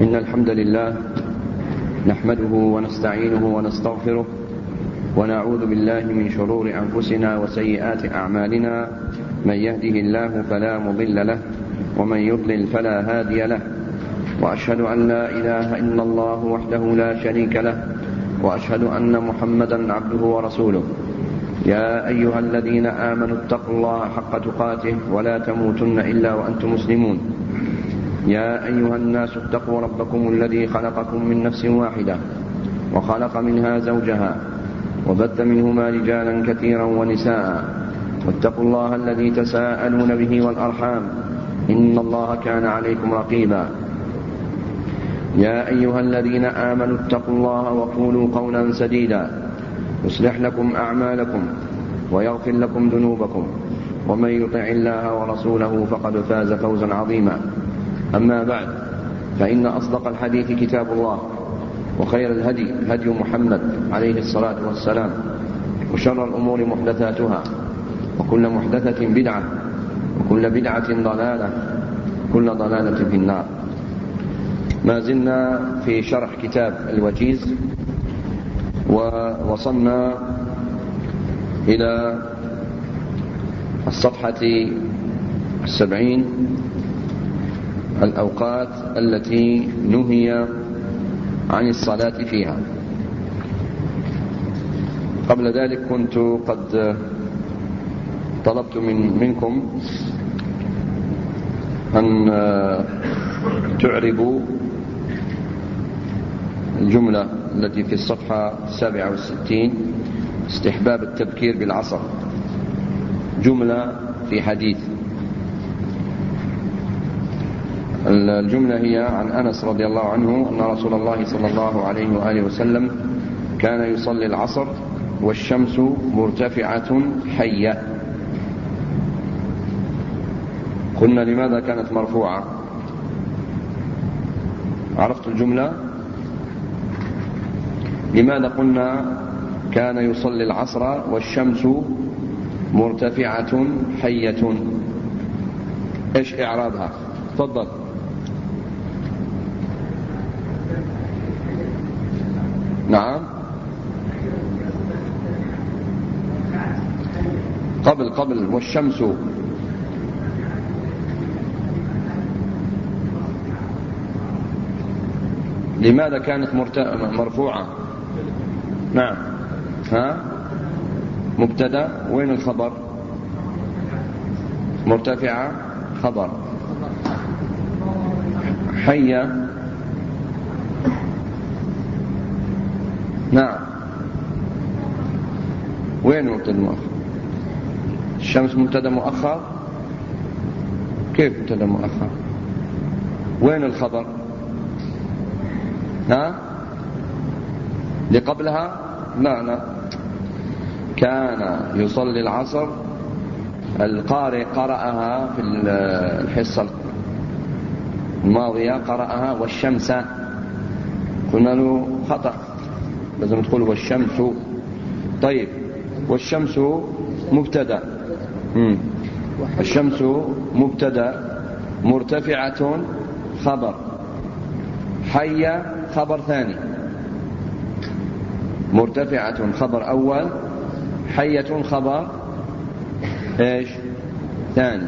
إن الحمد لله نحمده ونستعينه ونستغفره ونعوذ بالله من شرور أنفسنا وسيئات أعمالنا. من يهده الله فلا مضل له ومن يضلل فلا هادي له، وأشهد أن لا إله إلا الله وحده لا شريك له، وأشهد أن محمدا عبده ورسوله. يا أيها الذين آمنوا اتقوا الله حق تقاته ولا تموتن إلا وأنتم مسلمون. يا أيها الناس اتقوا ربكم الذي خلقكم من نفس واحدة وخلق منها زوجها وبث منهما رجالا كثيرا ونساء، واتقوا الله الذي تساءلون به والأرحام إن الله كان عليكم رقيبا. يا أيها الذين آمنوا اتقوا الله وقولوا قولا سديدا يصلح لكم أعمالكم ويغفر لكم ذنوبكم، ومن يطع الله ورسوله فقد فاز فوزا عظيما. أما بعد، فإن أصدق الحديث كتاب الله، وخير الهدي هدي محمد عليه الصلاة والسلام، وشر الأمور محدثاتها، وكل محدثة بدعة، وكل بدعة ضلالة، وكل ضلالة في النار. ما زلنا في شرح كتاب الوجيز، ووصلنا إلى الصفحة 70 الأوقات التي نهي عن الصلاة فيها. قبل ذلك كنت قد طلبت منكم أن تعربوا الجملة التي في الصفحة 67 استحباب التبكير بالعصر، جملة في حديث. الجملة هي عن أنس رضي الله عنه أن رسول الله صلى الله عليه وآله وسلم كان يصلي العصر والشمس مرتفعة حية. قلنا لماذا كانت مرفوعة؟ عرفت الجملة؟ لماذا قلنا كان يصلي العصر والشمس مرتفعة حية؟ إيش إعرابها؟ تفضل. نعم، قبل والشمس لماذا كانت مرفوعة؟ نعم، مبتدأ، وين الخبر؟ مرتفعة خبر، حية نعم، وين مبتدأ مؤخر؟ الشمس مبتدأ مؤخر؟ كيف مبتدأ مؤخر؟ وين الخبر؟ لقبلها؟ لا، كان يصلي العصر، القارئ قرأها في الحصة الماضية، قرأها والشمس، قلنا له خطأ، لازم تقول والشمس. طيب، والشمس مبتدأ، الشمس مبتدأ، مرتفعة خبر، حية خبر ثاني. مرتفعة خبر أول، حية خبر إيش ثاني.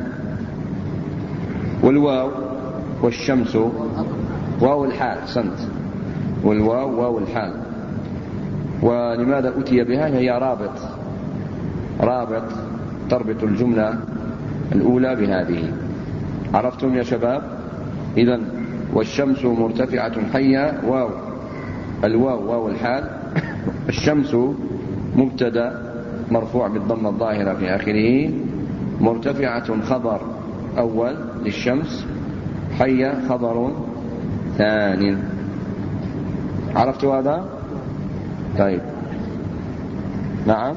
والواو والشمس واو الحال، سنت، والواو واو الحال. ولماذا أتي بها؟ هي رابط تربط الجملة الأولى بهذه. عرفتم يا شباب؟ إذن والشمس مرتفعة حية، واو، الواو واو الحال، الشمس مبتدأ مرفوع بالضمة الظاهرة في آخره، مرتفعة خبر أول للشمس، حية خبر ثاني. عرفت هذا؟ طيب، نعم،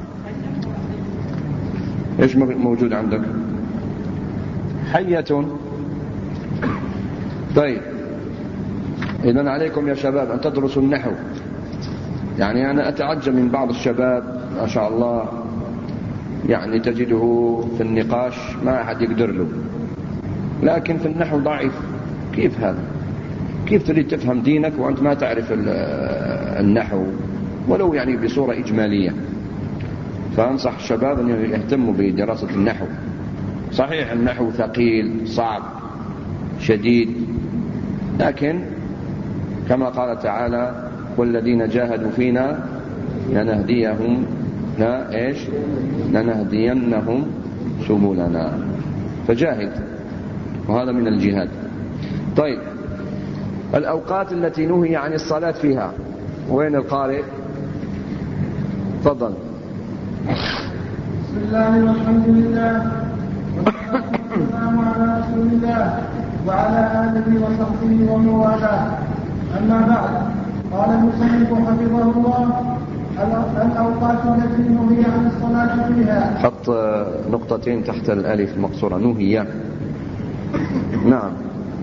إيش موجود عندك؟ حية. طيب، إذن عليكم يا شباب أن تدرسوا النحو. يعني أنا أتعجب من بعض الشباب ما شاء الله، يعني تجده في النقاش ما أحد يقدر له، لكن في النحو ضعيف. كيف هذا؟ كيف تريد تفهم دينك وأنت ما تعرف النحو ولو يعني بصورة إجمالية؟ فأنصح الشباب أن يهتموا بدراسة النحو. صحيح النحو ثقيل صعب شديد، لكن كما قال تعالى والذين جاهدوا فينا لنهدينهم سبلنا، فجاهد، وهذا من الجهاد. طيب، الأوقات التي نهي عن الصلاة فيها، وين القارئ؟ تفضل. بسم الله والحمد لله والسلام على رسول الله وعلى آله وصحبه ومن والاه. أما بعد، قال المصنف حفظه الله: الأوقات التي نهي عن الصلاة فيها. حط نقطتين تحت الألف المقصورة، نهي. نعم.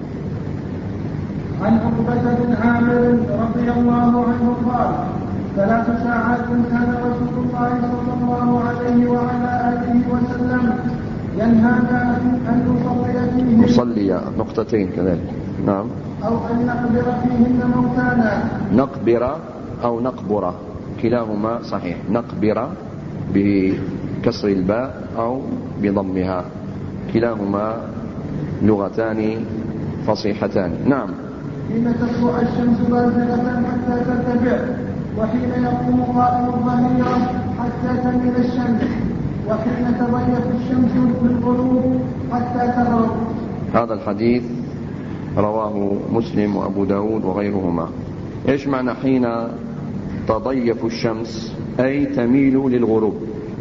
عن عقبة بن عامر رضي الله عنه قال: 3 ساعات كان رسول الله صلى الله عليه وعلى آله وسلم ينهانا أن نصلي نقطتين كذلك. نعم. أو أن نقبر فيهن موتانا. نقبر أو نقبر كلاهما صحيح، نقبر بكسر الباء أو بضمها، كلاهما لغتان فصيحتان. نعم. حين تطلع الشمس بازغة حتى ترتفع، وحين يقوم قائم الظهيرة حتى تميل الشمس، وحين تضيق الشمس بالغروب حتى تغرب. هذا الحديث رواه مسلم وأبو داود وغيرهما. إيش معنى حين تضيف الشمس؟ أي تميل للغروب،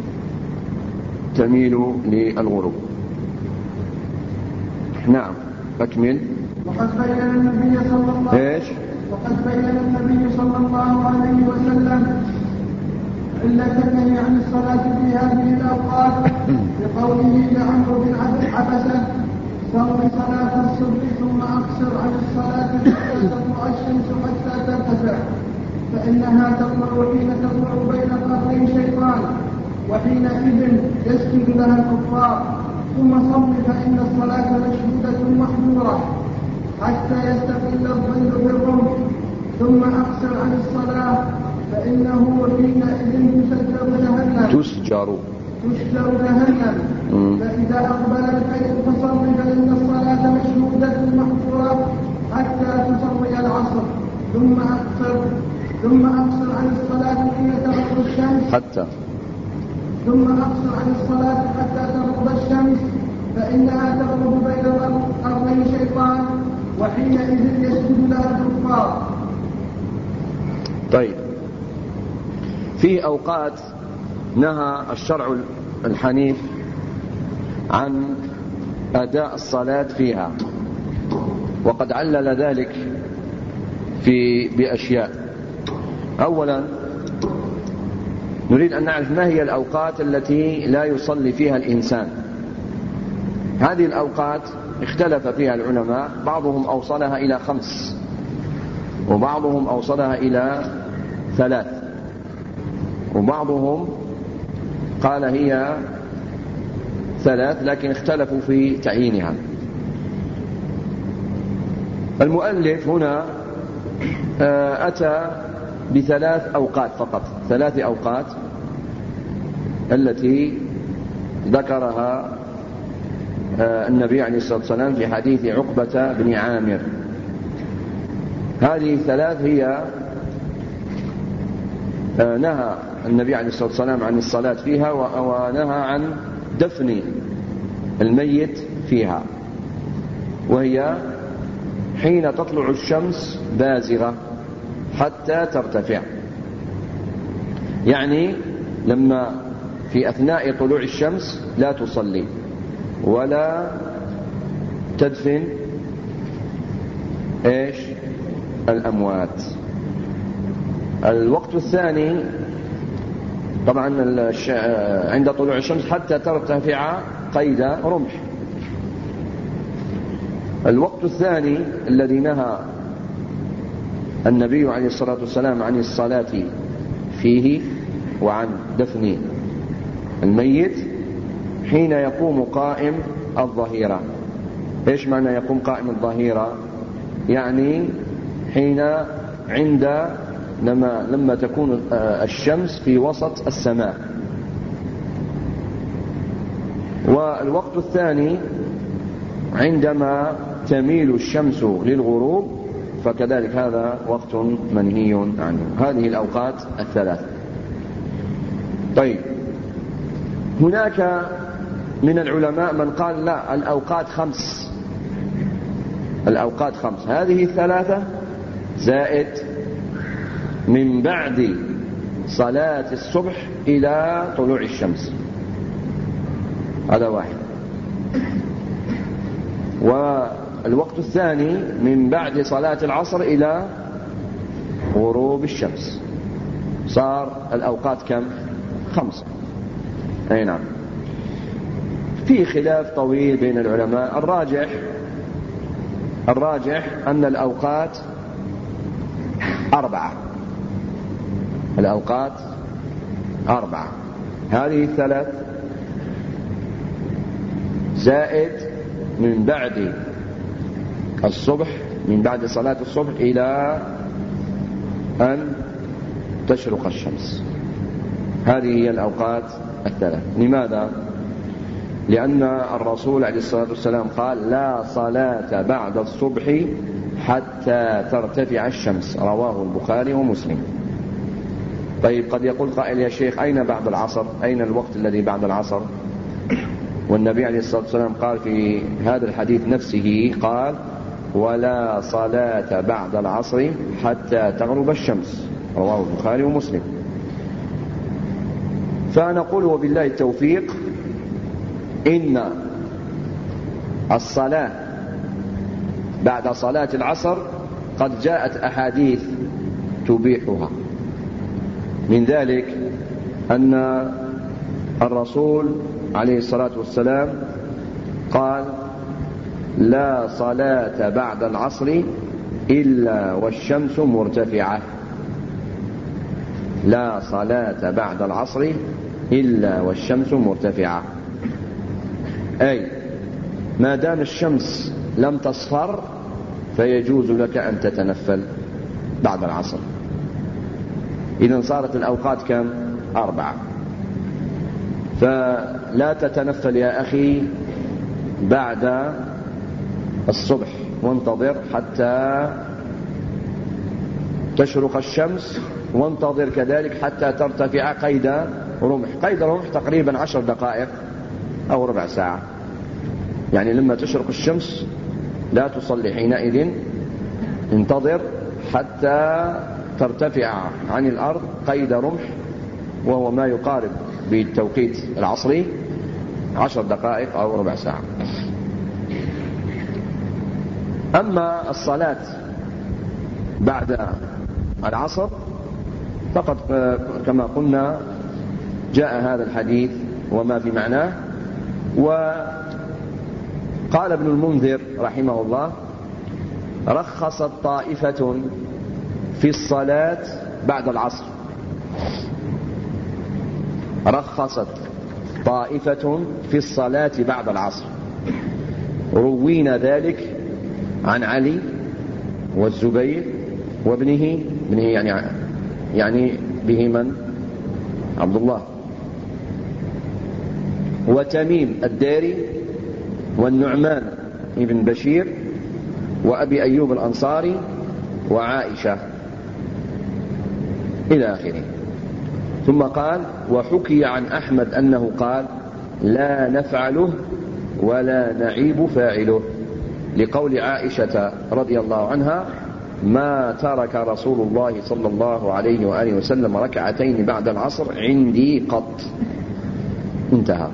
تميل للغروب. نعم، أكمل. وقد بين النبي صلى الله عليه وسلم علة النهي عن الصلاة في هذه الأوقات بقوله لعمرو بن عبسة: صل صلاة الصبح ثم أقصر عن الصلاة حتى تطلع الشمس حتى ترتفع، فإنها تطلع حين تطلع بين قرني شيطان، وحينئذ يسجد لها الكفار. ثم صل فإن الصلاة مشهودة محظورة حتى يستقل الظل بالرمح. ثم أقصر عن الصلاة فإنه حينئذ تسجر جهنم. فإذا أقبل الخير فصل فإن الصلاة مشهودة محظورة حتى تصلي العصر. ثم أقصر عن الصلاة حين تغرب الشمس حتى تغرب الشمس، فإنها تغرب بين قرني شيطان، وحينئذ يسجد لها الكفار. طيب، في أوقات نهى الشرع الحنيف عن أداء الصلاة فيها، وقد علل ذلك بأشياء. أولا نريد أن نعرف ما هي الأوقات التي لا يصلي فيها الإنسان. هذه الأوقات اختلف فيها العلماء، بعضهم أوصلها إلى 5 وبعضهم أوصلها إلى 3 وبعضهم قال هي 3 لكن اختلفوا في تعيينها. المؤلف هنا أتى ب3 أوقات فقط، 3 أوقات التي ذكرها النبي عليه الصلاة والسلام في حديث عقبة بن عامر. هذه 3 هي نهى النبي عليه الصلاة والسلام عن الصلاة فيها، ونهى عن دفن الميت فيها، وهي حين تطلع الشمس بازغة حتى ترتفع، يعني لما في أثناء طلوع الشمس لا تصلي ولا تدفن الأموات. الوقت الثاني طبعا عند طلوع الشمس حتى ترتفع قيد رمح. الوقت الثاني الذي نهى النبي عليه الصلاة والسلام عن الصلاة فيه وعن دفن الميت حين يقوم قائم الظهيرة. ايش معنى يقوم قائم الظهيرة؟ يعني لما تكون الشمس في وسط السماء. والوقت الثاني عندما تميل الشمس للغروب، فكذلك هذا وقت منهي عنه. هذه الأوقات الثلاث. طيب، هناك من العلماء من قال لا، الأوقات خمس. هذه الثلاثة زائد من بعد صلاة الصبح إلى طلوع الشمس، هذا واحد. والوقت الثاني من بعد صلاة العصر إلى غروب الشمس، صار الأوقات كم؟ 5. أي نعم. في خلاف طويل بين العلماء. الراجح أن الأوقات 4. هذه الثلاث زائد من بعد الصبح، من بعد صلاة الصبح إلى أن تشرق الشمس. هذه هي الأوقات الثلاث. لماذا؟ لأن الرسول عليه الصلاة والسلام قال: لا صلاة بعد الصبح حتى ترتفع الشمس، رواه البخاري ومسلم. طيب، قد يقول قائل: يا شيخ، أين بعد العصر؟ أين الوقت الذي بعد العصر؟ والنبي عليه الصلاة والسلام قال في هذا الحديث نفسه، قال: ولا صلاة بعد العصر حتى تغرب الشمس، رواه البخاري ومسلم. فنقول وبالله التوفيق إن الصلاة بعد صلاة العصر قد جاءت أحاديث تبيحها. من ذلك أن الرسول عليه الصلاة والسلام قال: لا صلاة بعد العصر إلا والشمس مرتفعة. لا صلاة بعد العصر إلا والشمس مرتفعة، أي ما دام الشمس لم تصفر فيجوز لك أن تتنفل بعد العصر. إذن صارت الأوقات كم؟ 4. فلا تتنفل يا أخي بعد الصبح، وانتظر حتى تشرق الشمس، وانتظر كذلك حتى ترتفع قيد رمح. قيد رمح تقريبا 10 دقائق أو ربع ساعة. يعني لما تشرق الشمس لا تصلي حينئذ، انتظر حتى ترتفع عن الأرض قيد رمح، وهو ما يقارب بالتوقيت العصري 10 دقائق أو ربع ساعة. أما الصلاة بعد العصر فقد كما قلنا جاء هذا الحديث وما في معناه. وقال ابن المنذر رحمه الله: رخصت طائفة في الصلاة بعد العصر. رخصت طائفة في الصلاة بعد العصر. روينا ذلك عن علي والزبير وابنه يعني به من؟ عبد الله، وتميم الداري، والنعمان ابن بشير، وأبي أيوب الأنصاري، وعائشة، إلى آخره. ثم قال: وحكي عن أحمد أنه قال: لا نفعله ولا نعيب فاعله، لقول عائشة رضي الله عنها: ما ترك رسول الله صلى الله عليه وآله وسلم ركعتين بعد العصر عندي قط. انتهى.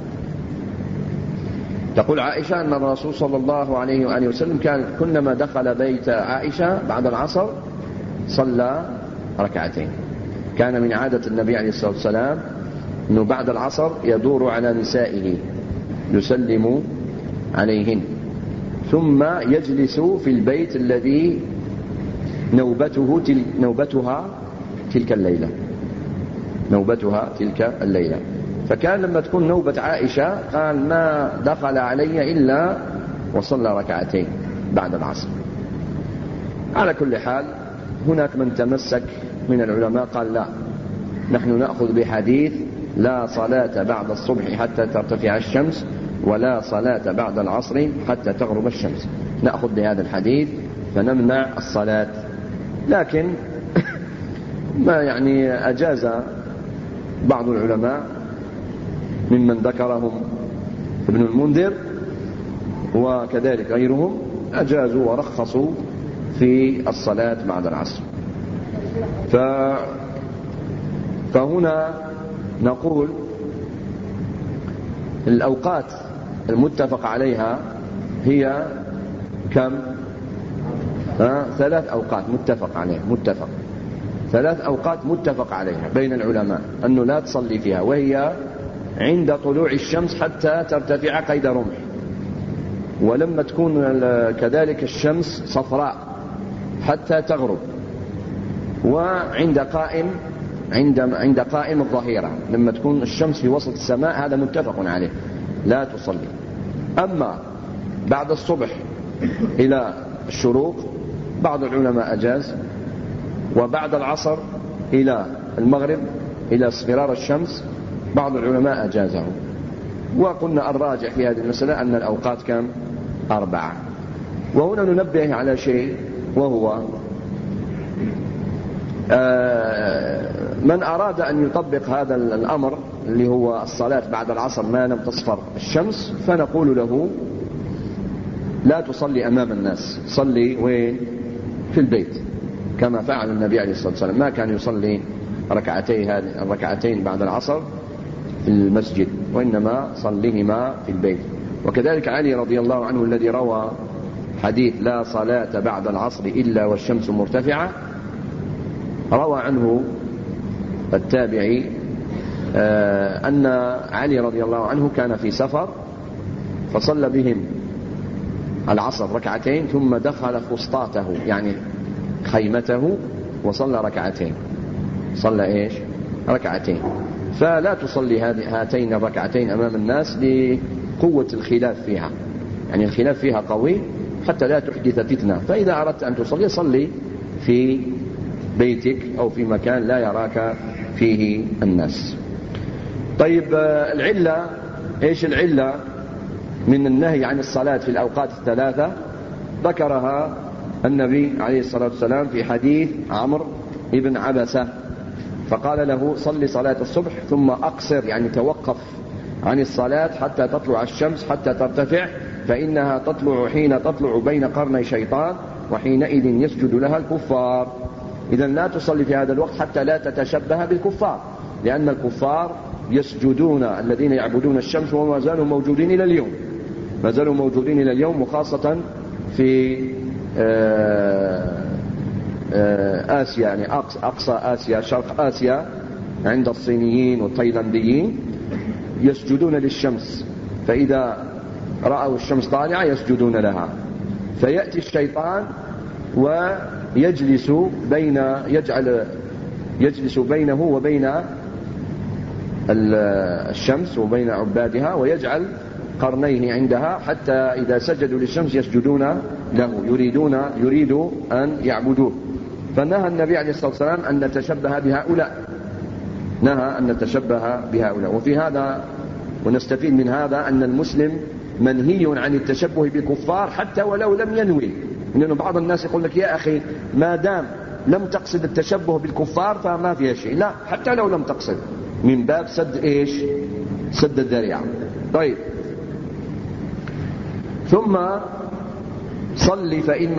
تقول عائشة أن الرسول صلى الله عليه وآله وسلم كان كلما دخل بيت عائشة بعد العصر صلى ركعتين. كان من عادة النبي عليه الصلاة والسلام أنه بعد العصر يدور على نسائه يسلم عليهن، ثم يجلس في البيت الذي نوبتها تلك الليلة. فكان لما تكون نوبة عائشة قال: ما دخل علي إلا وصلى ركعتين بعد العصر. على كل حال هناك من تمسك من العلماء قال لا، نحن نأخذ بحديث لا صلاة بعد الصبح حتى ترتفع الشمس ولا صلاة بعد العصر حتى تغرب الشمس، نأخذ بهذا الحديث فنمنع الصلاة. لكن ما يعني أجاز بعض العلماء ممن ذكرهم ابن المنذر وكذلك غيرهم أجازوا ورخصوا في الصلاة بعد العصر. فهنا نقول الأوقات المتفق عليها هي كم؟ 3 أوقات متفق عليها، متفق 3 أوقات متفق عليها بين العلماء أنه لا تصلي فيها، وهي عند طلوع الشمس حتى ترتفع قيد رمح، ولما تكون كذلك الشمس صفراء حتى تغرب، وعند قائم الظهيرة لما تكون الشمس في وسط السماء، هذا متفق عليه لا تصلي. أما بعد الصبح إلى الشروق بعض العلماء أجاز، وبعد العصر إلى المغرب إلى اصفرار الشمس بعض العلماء أجازه. وقلنا الراجح في هذه المسألة أن الأوقات كم؟ 4. وهنا ننبه على شيء، وهو من أراد أن يطبق هذا الأمر اللي هو الصلاة بعد العصر ما لم تصفر الشمس، فنقول له لا تصلي أمام الناس، صلي وين؟ في البيت، كما فعل النبي عليه الصلاة والسلام، ما كان يصلي الركعتين بعد العصر في المسجد، وإنما صليهما في البيت. وكذلك علي رضي الله عنه الذي روى حديث لا صلاة بعد العصر إلا والشمس مرتفعة، روى عنه التابعي أن علي رضي الله عنه كان في سفر فصلى بهم العصر ركعتين ثم دخل فسطاته يعني خيمته وصلى ركعتين، صلى إيش؟ ركعتين. فلا تصلي هاتين الركعتين أمام الناس لقوة الخلاف فيها، يعني الخلاف فيها قوي حتى لا تحدث فتنة. فإذا أردت أن تصلي صلي في بيتك أو في مكان لا يراك فيه الناس. طيب العلة، إيش العلة من النهي عن الصلاة في الأوقات الثلاثة؟ ذكرها النبي عليه الصلاة والسلام في حديث عمرو بن عبسة، فقال له صلي صلاة الصبح ثم أقصر، يعني توقف عن الصلاة حتى تطلع الشمس حتى ترتفع، فإنها تطلع حين تطلع بين قرني شيطان وحينئذ يسجد لها الكفار. إذن لا تصلي في هذا الوقت حتى لا تتشبه بالكفار، لأن الكفار يسجدون، الذين يعبدون الشمس وما زالوا موجودين إلى اليوم، ما زالوا موجودين إلى اليوم، وخاصة في آسيا، يعني أقصى آسيا شرق آسيا عند الصينيين والتايلانديين يسجدون للشمس، فإذا رأوا الشمس طالعة يسجدون لها، فيأتي الشيطان ويجلس يجلس بينه وبين الشمس وبين عبادها، ويجعل قرنيه عندها حتى إذا سجدوا للشمس يسجدون له، يريد أن يعبدوه. فنهى النبي عليه الصلاة والسلام أن نتشبه بهؤلاء، نهى أن نتشبه بهؤلاء. وفي هذا ونستفيد من هذا أن المسلم منهي عن التشبه بالكفار حتى ولو لم ينوي، لأنه بعض الناس يقول لك يا أخي ما دام لم تقصد التشبه بالكفار فما فيها شيء، لا، حتى لو لم تقصد، من باب سد إيش؟ سد الذريعة. طيب، ثم صلي فإن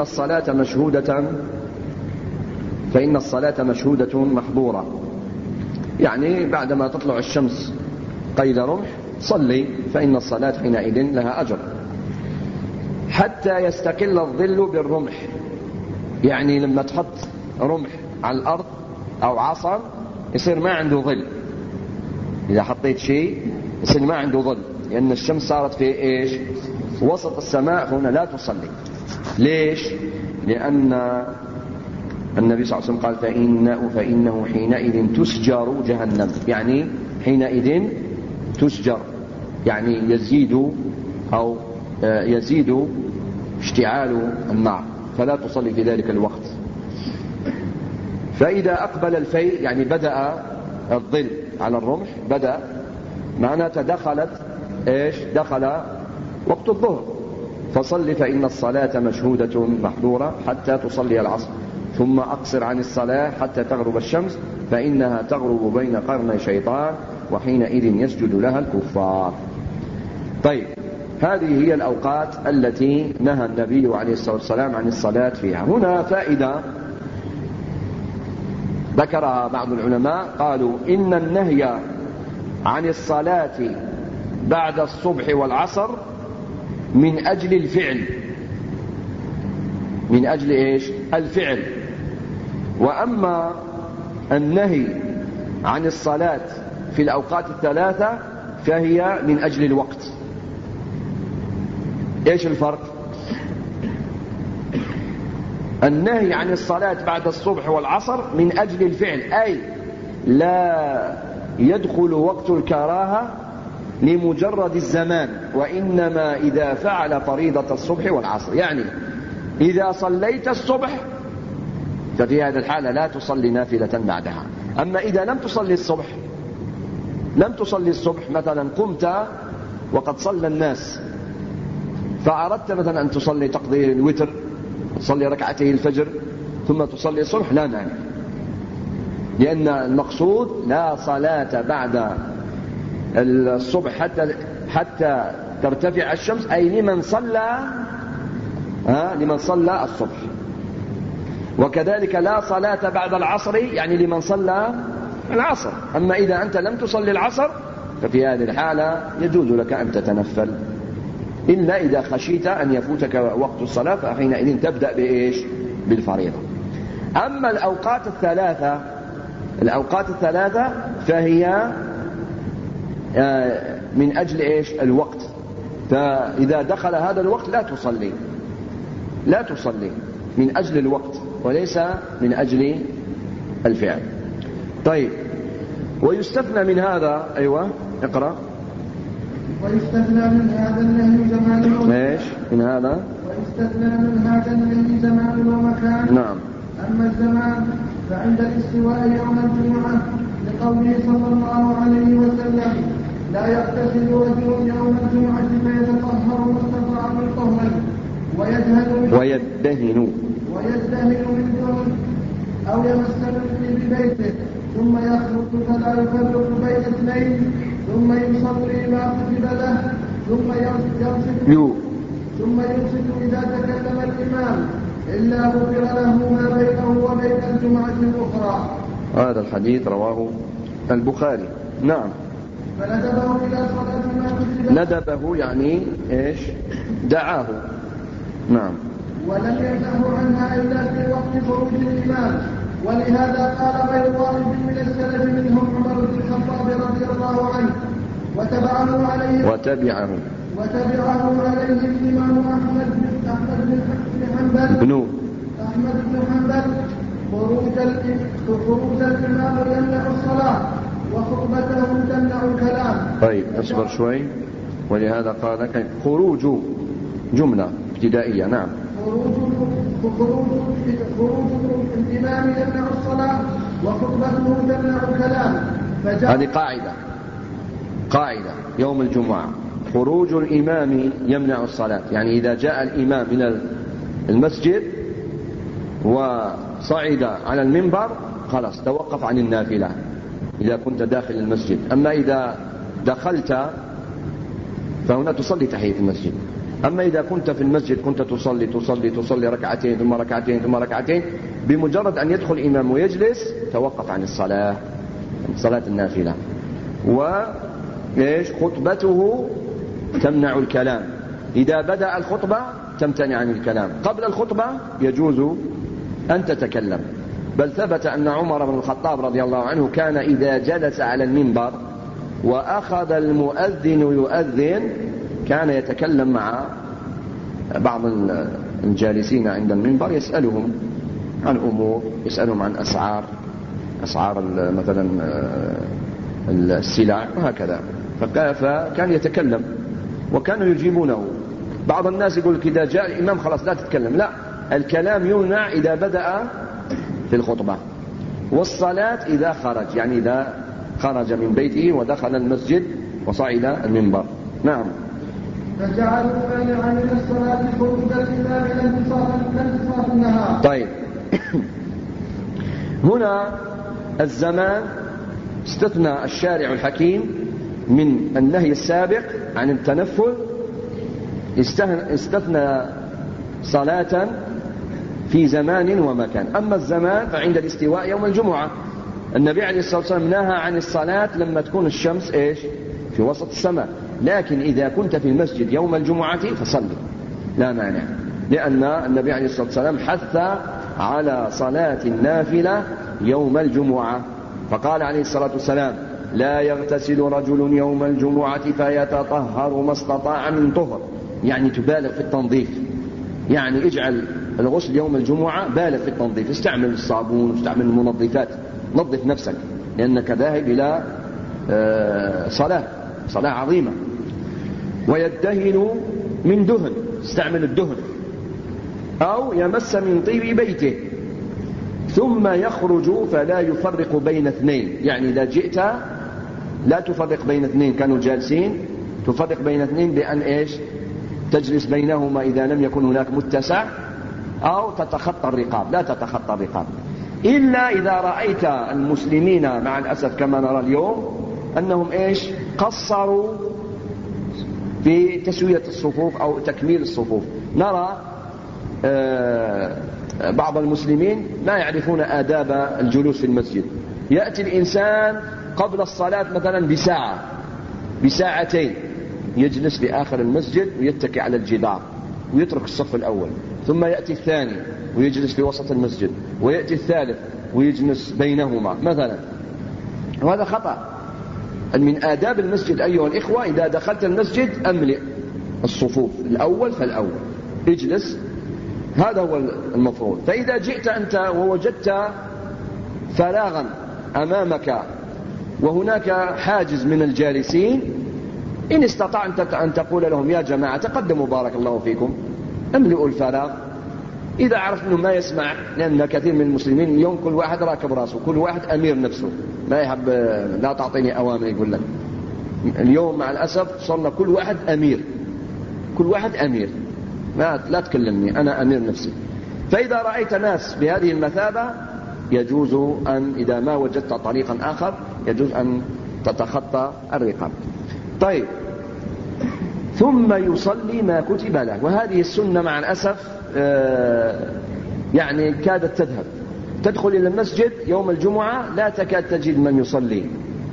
الصلاة مشهودة محظورة، يعني بعدما تطلع الشمس قيد رمح صلي، فإن الصلاة حينئذ لها أجر. حتى يستقل الظل بالرمح، يعني لما تحط رمح على الأرض أو عصا يصير ما عنده ظل، إذا حطيت شيء يصير ما عنده ظل، لأن الشمس صارت في إيش؟ وسط السماء، هنا لا تصلي. ليش؟ لأن النبي صلى الله عليه وسلم قال فإنه حينئذ تسجر جهنم، يعني حينئذ تسجر، يعني يزيد اشتعال النار، فلا تصلي في ذلك الوقت. فإذا أقبل الفيء يعني بدأ الظل على الرمح، بدأ معناته دخلت إيش؟ دخل وقت الظهر، فصل فإن الصلاة مشهودة محظورة حتى تصلي العصر، ثم أقصر عن الصلاة حتى تغرب الشمس فإنها تغرب بين قرني شيطان وحينئذ يسجد لها الكفار. طيب، هذه هي الأوقات التي نهى النبي عليه الصلاة والسلام عن الصلاة فيها. هنا فائدة ذكرها بعض العلماء، قالوا إن النهي عن الصلاة بعد الصبح والعصر من أجل الفعل، من أجل إيش؟ الفعل. وأما النهي عن الصلاة في الأوقات الثلاثة فهي من أجل الوقت. إيش الفرق؟ النهي عن الصلاة بعد الصبح والعصر من أجل الفعل، أي لا يدخل وقت الكراهة لمجرد الزمان، وإنما إذا فعل فريضة الصبح والعصر. يعني إذا صليت الصبح ففي هذه الحالة لا تصلي نافلة بعدها. أما إذا لم تصلي الصبح مثلا قمت وقد صلى الناس، فأردت مثلا أن تصلي تقضي الوتر، تصلي ركعتي الفجر ثم تصلي الصبح، لا مانع، لأن المقصود لا صلاة بعد الصبح حتى ترتفع الشمس، أي لمن صلى الصبح. وكذلك لا صلاة بعد العصر، يعني لمن صلى العصر. أما إذا أنت لم تصلي العصر ففي هذه الحالة يجوز لك أن تتنفل، إلا إذا خشيت أن يفوتك وقت الصلاة، فحينئذ تبدأ بإيش؟ بالفريضة. أما الأوقات الثلاثة فهي من أجل إيش؟ الوقت. فإذا دخل هذا الوقت لا تصلي من أجل الوقت وليس من أجل الفعل. طيب، ويستثنى من هذا، أيوة اقرأ. ويستثنى من هذا النهي زمان ايش؟ من هذا النهي زمان ومكان. نعم. أما الزمان فعند الاستواء يوم الجمعة لقوله صلى الله عليه وسلم: لا يغتسل رجل يوم الجمعة فيتطهر مستطاع من طهر ويدهن من دون أو يمس ببيته، ثم يخرج فلا يفرق بين اثنين، ثم يصلي ما كتب له، ثم يمسك إذا تكلم الإمام، إلا غفر له ما بينه وبين الجمعة الأخرى. هذا الحديث رواه البخاري. نعم. فندبه إلى صلاة ما كتب له. ندبه يعني إيش؟ دعاه. نعم. ولم ينهه عنها إلا في وقت خروج الإمام، ولهذا قال غير واحد من السلف منهم عمر بن الخطاب رضي الله عنه، وتبعه عليه الإمام أحمد بن حنبل خروج الإمام يمنع الصلاة وخطبته تمنع الكلام. طيب، اصبر شوي. ولهذا قال خروج جملة ابتدائية. نعم. خروج الإمام يمنع الصلاة وخطبته تمنع الكلام. هذه قاعدة يوم الجمعة: خروج الإمام يمنع الصلاة. يعني إذا جاء الإمام من المسجد وصعد على المنبر خلاص توقف عن النافلة إذا كنت داخل المسجد. أما إذا دخلت فهنا تصلي تحية المسجد. أما إذا كنت في المسجد كنت تصلي ركعتين ثم ركعتين ثم ركعتين، بمجرد أن يدخل الإمام ويجلس توقف عن صلاة النافلة. وإيش؟ خطبته تمنع الكلام. إذا بدأ الخطبة تمتنع عن الكلام، قبل الخطبة يجوز أن تتكلم. بل ثبت أن عمر بن الخطاب رضي الله عنه كان إذا جلس على المنبر وأخذ المؤذن يؤذن كان يتكلم مع بعض الجالسين عند المنبر، يسألهم عن أمور، يسألهم عن أسعار مثلا السلع وهكذا، فكان يتكلم وكانوا يجيبونه. بعض الناس يقول إذا جاء الإمام خلاص لا تتكلم، لا، الكلام يمنع إذا بدأ في الخطبة. والصلاة إذا خرج، يعني إذا خرج من بيته ودخل المسجد وصعد المنبر. نعم. فجعلوا مانعا من الصلاة خروج الإمام لانتصاف النهار. طيب هنا الزمان استثنى الشارع الحكيم من النهي السابق عن التنفل، استثنى صلاة في زمان ومكان. أما الزمان فعند الاستواء يوم الجمعة النبي عليه الصلاة والسلام نهى عن الصلاة لما تكون الشمس في وسط السماء، لكن إذا كنت في المسجد يوم الجمعة فصلي لا مانع، لأن النبي عليه الصلاة والسلام حث على صلاة النافلة يوم الجمعة، فقال عليه الصلاة والسلام: لا يغتسل رجل يوم الجمعة فيتطهر ما استطاع من طهر، يعني تبالغ في التنظيف، يعني اجعل الغسل يوم الجمعة بالغ في التنظيف، استعمل الصابون واستعمل المنظفات، نظف نفسك لأنك ذاهب إلى صلاة عظيمة. ويدهن من دهن، استعمل الدهن، أو يمس من طيب بيته، ثم يخرج فلا يفرق بين اثنين، يعني إذا جئت لا تفرق بين اثنين كانوا جالسين، تفرق بين اثنين بأن تجلس بينهما إذا لم يكن هناك متسع، أو تتخطى الرقاب، لا تتخطى الرقاب، إلا إذا رأيت المسلمين مع الأسف كما نرى اليوم أنهم قصروا في تسوية الصفوف أو تكميل الصفوف. نرى بعض المسلمين لا يعرفون آداب الجلوس في المسجد، يأتي الإنسان قبل الصلاة مثلا بساعتين يجلس في آخر المسجد ويتكئ على الجدار ويترك الصف الأول، ثم يأتي الثاني ويجلس في وسط المسجد، ويأتي الثالث ويجلس بينهما مثلا، وهذا خطأ. من آداب المسجد أيها الإخوة إذا دخلت المسجد أملئ الصفوف، الأول فالأول، اجلس، هذا هو المفروض. فإذا جئت أنت ووجدت فراغا أمامك وهناك حاجز من الجالسين، إن استطعت أن تقول لهم: يا جماعة تقدموا بارك الله فيكم، املئوا الفراغ. إذا عرفت أنه ما يسمع، لأن كثير من المسلمين اليوم كل واحد راكب راسه، كل واحد أمير نفسه، ما يحب لا تعطيني أوامر، يقول لك اليوم مع الأسف صرنا كل واحد أمير، كل واحد أمير، لا تكلمني أنا أمير نفسي. فإذا رأيت ناس بهذه المثابة يجوز أن إذا ما وجدت طريقا آخر يجوز أن تتخطى الرقاب. طيب، ثم يصلي ما كتب له، وهذه السنة مع الأسف يعني كادت تذهب. تدخل إلى المسجد يوم الجمعة لا تكاد تجد من يصلي،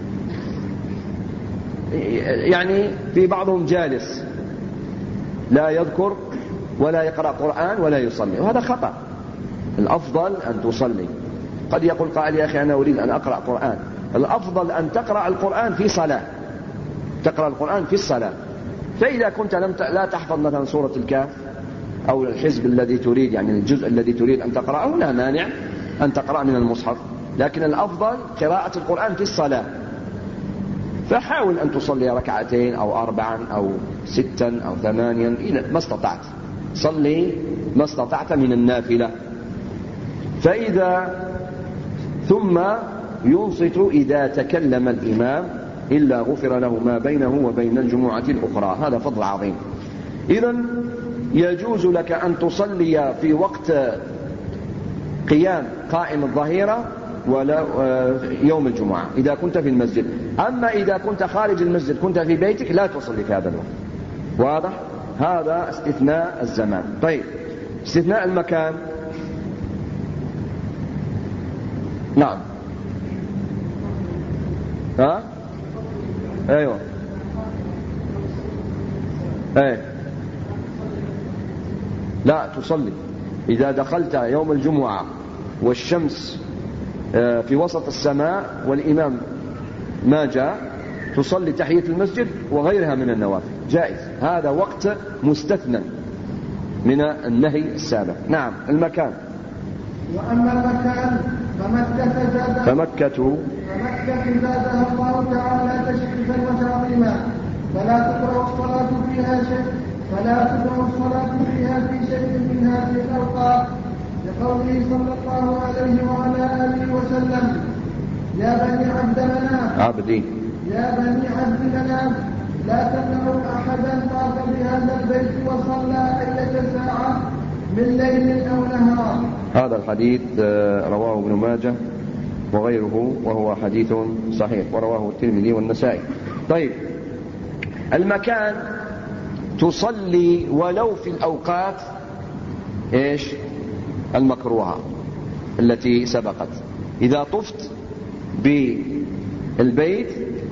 يعني في بعضهم جالس لا يذكر ولا يقرأ قرآن ولا يصلي، وهذا خطأ. الأفضل أن تصلي. قد يقول قائل: يا أخي أنا أريد أن أقرأ قرآن. الأفضل أن تقرأ القرآن في صلاة، تقرأ القرآن في الصلاة. فإذا كنت لا تحفظ مثلا سورة الكهف أو الحزب الذي تريد، يعني الجزء الذي تريد أن تقرأه، لا مانع أن تقرأ من المصحف، لكن الأفضل قراءة القرآن في الصلاة. فحاول أن تصلي ركعتين أو 4 أو 6 أو 8 إذا ما استطعت، صلي ما استطعت من النافلة. ثم ينصت إذا تكلم الإمام إلا غفر له ما بينه وبين الجمعة الأخرى، هذا فضل عظيم. إذن يجوز لك أن تصلي في وقت قيام قائم الظهيرة ولا يوم الجمعة إذا كنت في المسجد. أما إذا كنت خارج المسجد، كنت في بيتك، لا تصلي في هذا الوقت. واضح؟ هذا استثناء الزمان. طيب، استثناء المكان. نعم. ايوه، لا تصلي إذا دخلت يوم الجمعة والشمس في وسط السماء والإمام ما جاء، تصلي تحية المسجد وغيرها من النوافل، جائز. هذا وقت مستثنى من النهي السابق. نعم. المكان. وأما المكان فمكة زادها الله تعالى تشريفا وتعظيما، فلا تقرأ الصلاة فيها في شيء من هذه الأوقات، لقوله صلى الله عليه وعلى آله وسلم: يا بني عبد مناف عبدي يا بني عبد مناف لا تمنعوا أحدا طاف بهذا البيت وصلى ليلة ساعة من ليل أو نهار. هذا الحديث رواه ابن ماجه وغيره وهو حديث صحيح، ورواه الترمذي والنسائي. طيب، المكان تصلي ولو في الأوقات إيش المكروهة التي سبقت. إذا طفت بالبيت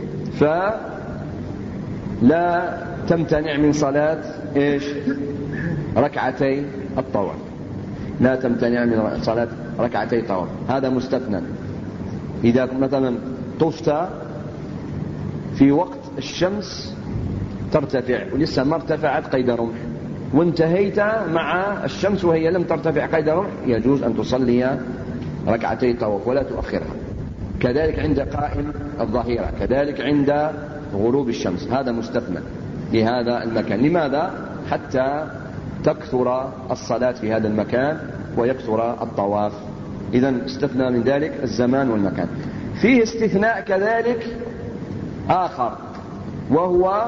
فلا تمتنع من صلاة إيش ركعتي الطواف، لا تمتنع من صلاة ركعتي الطواف، هذا مستثنى. إذا مثلا طفت في وقت الشمس ترتفع ولسه ما ارتفعت قيد رمح، وانتهيت مع الشمس وهي لم ترتفع قيد رمح، يجوز أن تصلي ركعتي الطواف ولا تؤخرها. كذلك عند قائم الظهيرة، كذلك عند غروب الشمس، هذا مستثنى لهذا المكان. لماذا؟ حتى تكثر الصلاة في هذا المكان ويكثر الطواف. إذن استثنى من ذلك الزمان والمكان. فيه استثناء كذلك آخر، وهو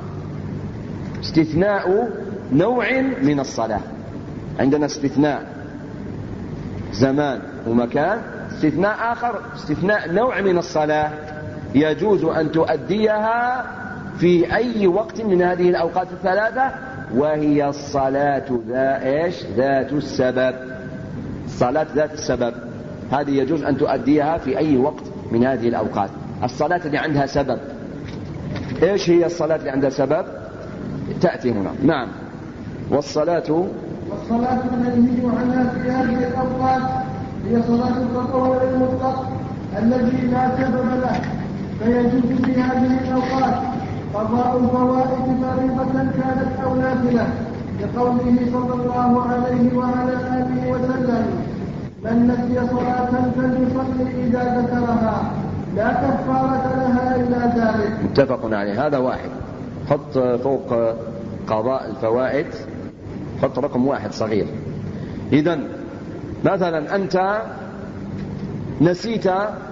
استثناء نوع من الصلاة. عندنا استثناء زمان ومكان، استثناء آخر استثناء نوع من الصلاة، يجوز أن تؤديها في أي وقت من هذه الأوقات الثلاثة، وهي الصلاة ذات السبب. الصلاة ذات السبب هذه يجوز أن تؤديها في أي وقت من هذه الأوقات. الصلاة اللي عندها سبب، إيش هي الصلاة اللي عندها سبب؟ تأتي هنا. نعم. والصلاة المنهي عنها في هذه الأوقات هي صلاة التطوع المطلق الذي لا سبب له، فيجوز في هذه الأوقات قضاء الفوائد فريضة كانت أو نافلة، لقوله صلى الله عليه وعلى آله وسلم: من نسي صلاة فليصلي إذا ذكرها لا كفارة لها إلا ذلك. متفق عليه. هذا واحد. حط فوق قضاء الفوائد حط رقم 1 صغير. إذن مثلا أنت نسيت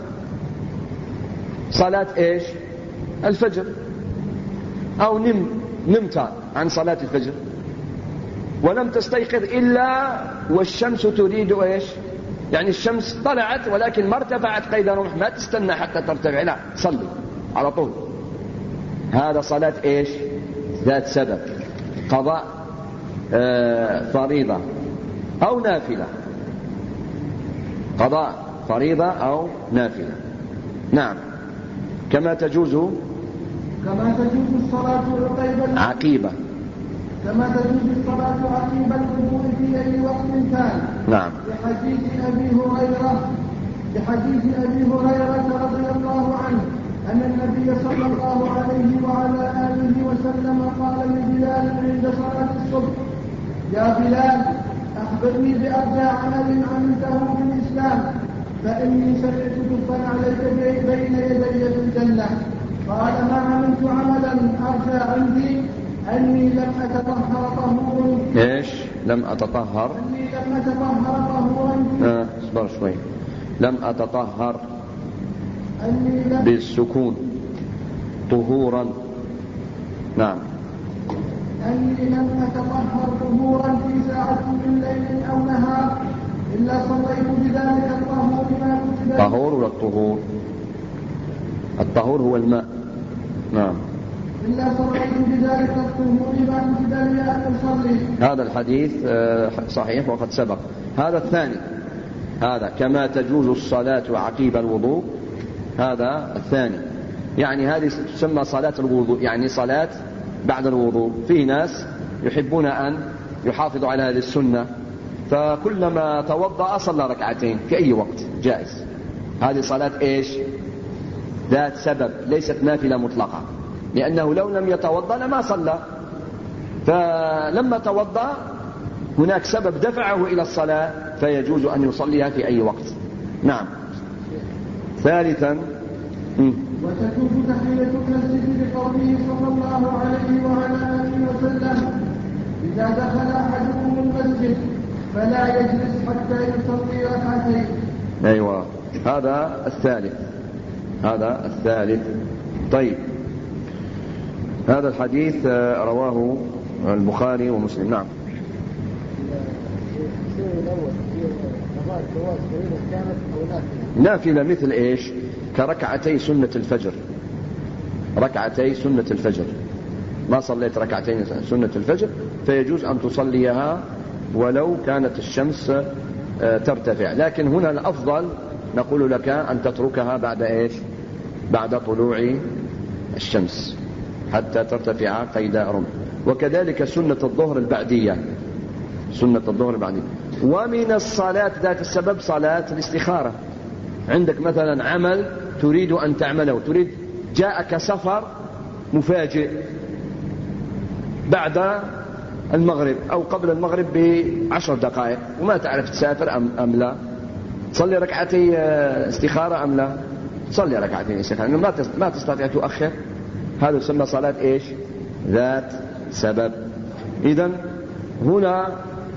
صلاة إيش الفجر، أو نمت عن صلاة الفجر ولم تستيقظ إلا والشمس تريد إيش، يعني الشمس طلعت ولكن ما ارتفعت قيد رمح، ما تستنى حتى ترتفع، لا صلي على طول. هذا صلاة إيش ذات سبب، قضاء فريضة أو نافلة، قضاء فريضة أو نافلة. نعم. كما تجوز الصلاة عقيبة، كما تجوز الصلاة عقيب الوضوء في أي وقت كان. نعم. لحديث أبي هريرة رضي الله عنه أن النبي صلى الله عليه وعلى آله وسلم قال لبلال عند صلاة الصبح: يا بلال أخبرني بأرجى عمل عملته في الإسلام، فإني سمعت دفا عليك بين يدي في الجنة. قال: ما عملت عملا أرجى عندي أني لم أتطهر طهورا. إيش لم أتطهر؟ أني لم أتطهر طهورا. اصبر شوي. لم أتطهر أني لم بالسكون طهورا. نعم. أني لم أتطهر طهورا في ساعة من ليل أو نهار إلا صليت بذلك الطهور ما كتب. طهور ولا الطهور؟ الطهور هو الماء. نعم. إلا صليت بذلك الطهور ما كتب لي أن أصلي. هذا الحديث صحيح وقد سبق. هذا الثاني، هذا كما تجوز الصلاة عقيب الوضوء، هذا الثاني. يعني هذه تسمى صلاة الوضوء، يعني صلاة بعد الوضوء. في ناس يحبون أن يحافظوا على هذه السنة، فكلما توضأ صلى ركعتين في أي وقت، جائز. هذه صلاة إيش ذات سبب، ليست نافلة مطلقة، لأنه لو لم يتوضأ لما صلى، فلما توضأ هناك سبب دفعه إلى الصلاة، فيجوز أن يصليها في أي وقت. نعم. ثالثا وتجوز تحية المسجد بقوله صلى الله عليه وعلى آله وسلم: إذا دخل أحدكم المسجد فلا يجلس حتى يصلي ركعتين. أيوة، هذا الثالث. هذا الثالث. طيب، هذا الحديث رواه البخاري ومسلم. نعم. نافلة مثل إيش؟ كركعتي سنة الفجر. ركعتي سنة الفجر، ما صليت ركعتين سنة الفجر فيجوز أن تصليها ولو كانت الشمس ترتفع، لكن هنا الأفضل نقول لك أن تتركها بعد إيش؟ بعد طلوع الشمس حتى ترتفع قيد رمح. وكذلك سنة الظهر البعدية، سنة الظهر البعدية. ومن الصلاة ذات السبب صلاة الاستخارة. عندك مثلا عمل تريد أن تعمله، جاءك سفر مفاجئ بعد المغرب أو قبل المغرب ب10 دقائق وما تعرف تسافر أم لا، تصلي ركعتي استخارة أم لا؟ تصلي ركعتين استخارة، ما تستطيع تؤخر. هذا يسمى صلاة إيش؟ ذات سبب. إذن هنا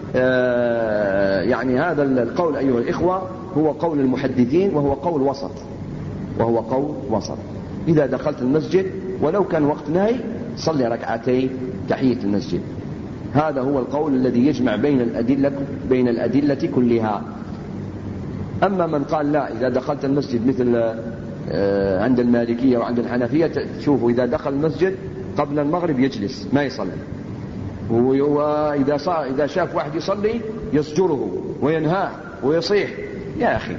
يعني هذا القول أيها الإخوة هو قول المحدثين، وهو قول وسط. إذا دخلت المسجد ولو كان وقت نهي صلي ركعتي تحية المسجد. هذا هو القول الذي يجمع بين الأدلة كلها. أما من قال لا، إذا دخلت المسجد مثل عند المالكية وعند الحنفية، تشوفوا إذا دخل المسجد قبل المغرب يجلس ما يصلي، وإذا شاف واحد يصلي يزجره وينهاه ويصيح. يا أخي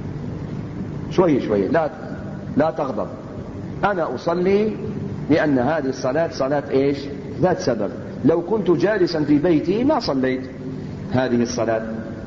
شوي لا تغضب. أنا أصلي لأن هذه الصلاة صلاة إيش؟ ذات سبب. لو كنت جالسا في بيتي ما صليت هذه الصلاة،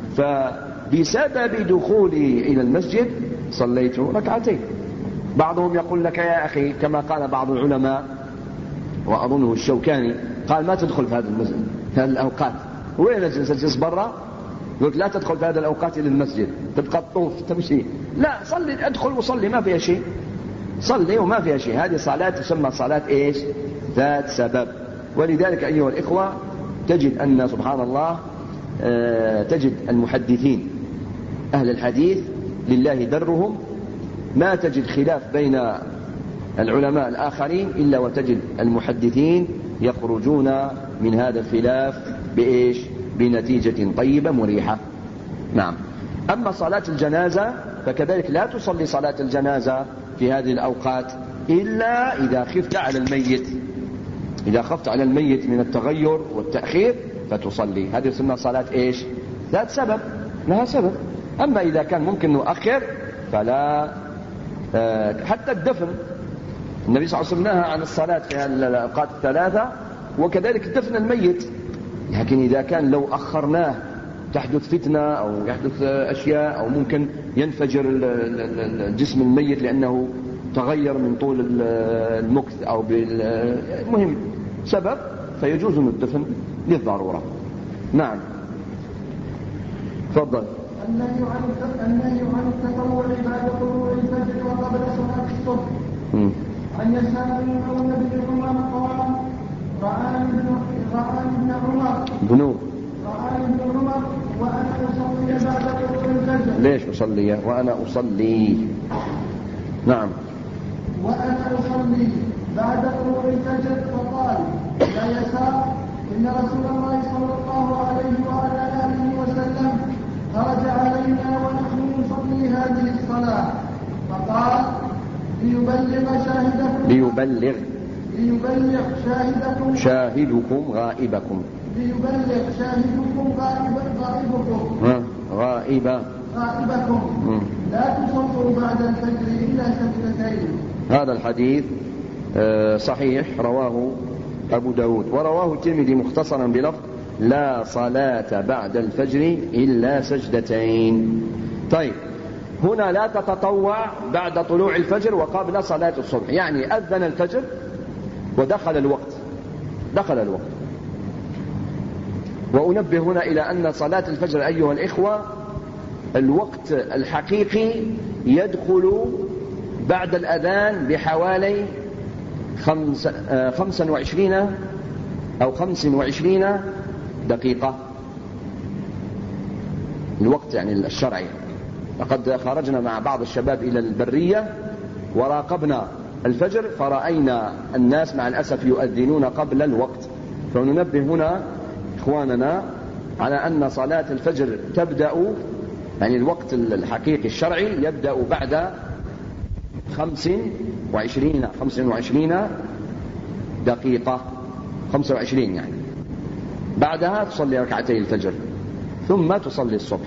فبسبب دخولي إلى المسجد صليت ركعتين. بعضهم يقول لك يا أخي كما قال بعض العلماء وأظنه الشوكاني، قال ما تدخل في هذه الأوقات. وين تجلس برا؟ يقول لا تدخل في هذه الأوقات إلى المسجد، تبقى تطوف تمشي. لا، صلي، ادخل وصلي ما فيها شيء، صلي وما فيها شيء. هذه صلاة تسمى صلاة إيش؟ ذات سبب. ولذلك أيها الإخوة تجد أن سبحان الله تجد المحدثين أهل الحديث لله درهم، ما تجد خلاف بين العلماء الآخرين إلا وتجد المحدثين يخرجون من هذا الخلاف بإيش؟ بنتيجة طيبة مريحة. نعم. أما صلاة الجنازة فكذلك لا تصلي صلاة الجنازة في هذه الأوقات إلا إذا خفت على الميت. إذا خفت على الميت من التغير والتأخير فتصلي. هذه يسمى صلاة إيش؟ ذات سبب، لها سبب. أما إذا كان ممكن نؤخر فلا. حتى الدفن النبي صلى الله عليه وسلم نهى عن الصلاة في هذه الأوقات الثلاثة، وكذلك دفن الميت. لكن إذا كان لو أخرناه تحدث فتنة أو يحدث أشياء أو ممكن ينفجر الجسم الميت لأنه تغير من طول المكث أو بالمهم سبب، فيجوز الدفن للضرورة. نعم. تفضل. النهي عن التطوع بعد طلوع الفجر وقبل صلاة الصبح. عن يسار المولى بن عمر قال رآني ابن عمر وأنا أصلي بعد طلوع الفجر. ليش أصلي؟ وأنا أصلي. نعم. وأنا أصلي بعد طلوع الفجر فقال يا يسار إن رسول الله صلى الله عليه وعلى آله وسلم خرج علينا ونحن نصلي هذه الصلاة، فقال ليبلغ شاهدكم غائبكم. ليبلغ شاهدكم غائبكم. لا تصلوا بعد الفجر إلا سجدتين. هذا الحديث صحيح، رواه أبو داود ورواه الترمذي مختصرا بلفظ لا صلاة بعد الفجر إلا سجدتين. طيب، هنا لا تتطوع بعد طلوع الفجر وقبل صلاة الصبح، يعني أذن الفجر ودخل الوقت. وأنبه هنا إلى أن صلاة الفجر أيها الإخوة الوقت الحقيقي يدخل بعد الأذان بحوالي 25 أو 25 دقيقة، الوقت يعني الشرعي. لقد خرجنا مع بعض الشباب إلى البرية وراقبنا الفجر فرأينا الناس مع الأسف يؤذنون قبل الوقت، فننبه هنا إخواننا على أن صلاة الفجر تبدأ، يعني الوقت الحقيقي الشرعي يبدأ بعد 25 دقيقة، 25 يعني. بعدها تصلي ركعتي الفجر ثم تصلي الصبح.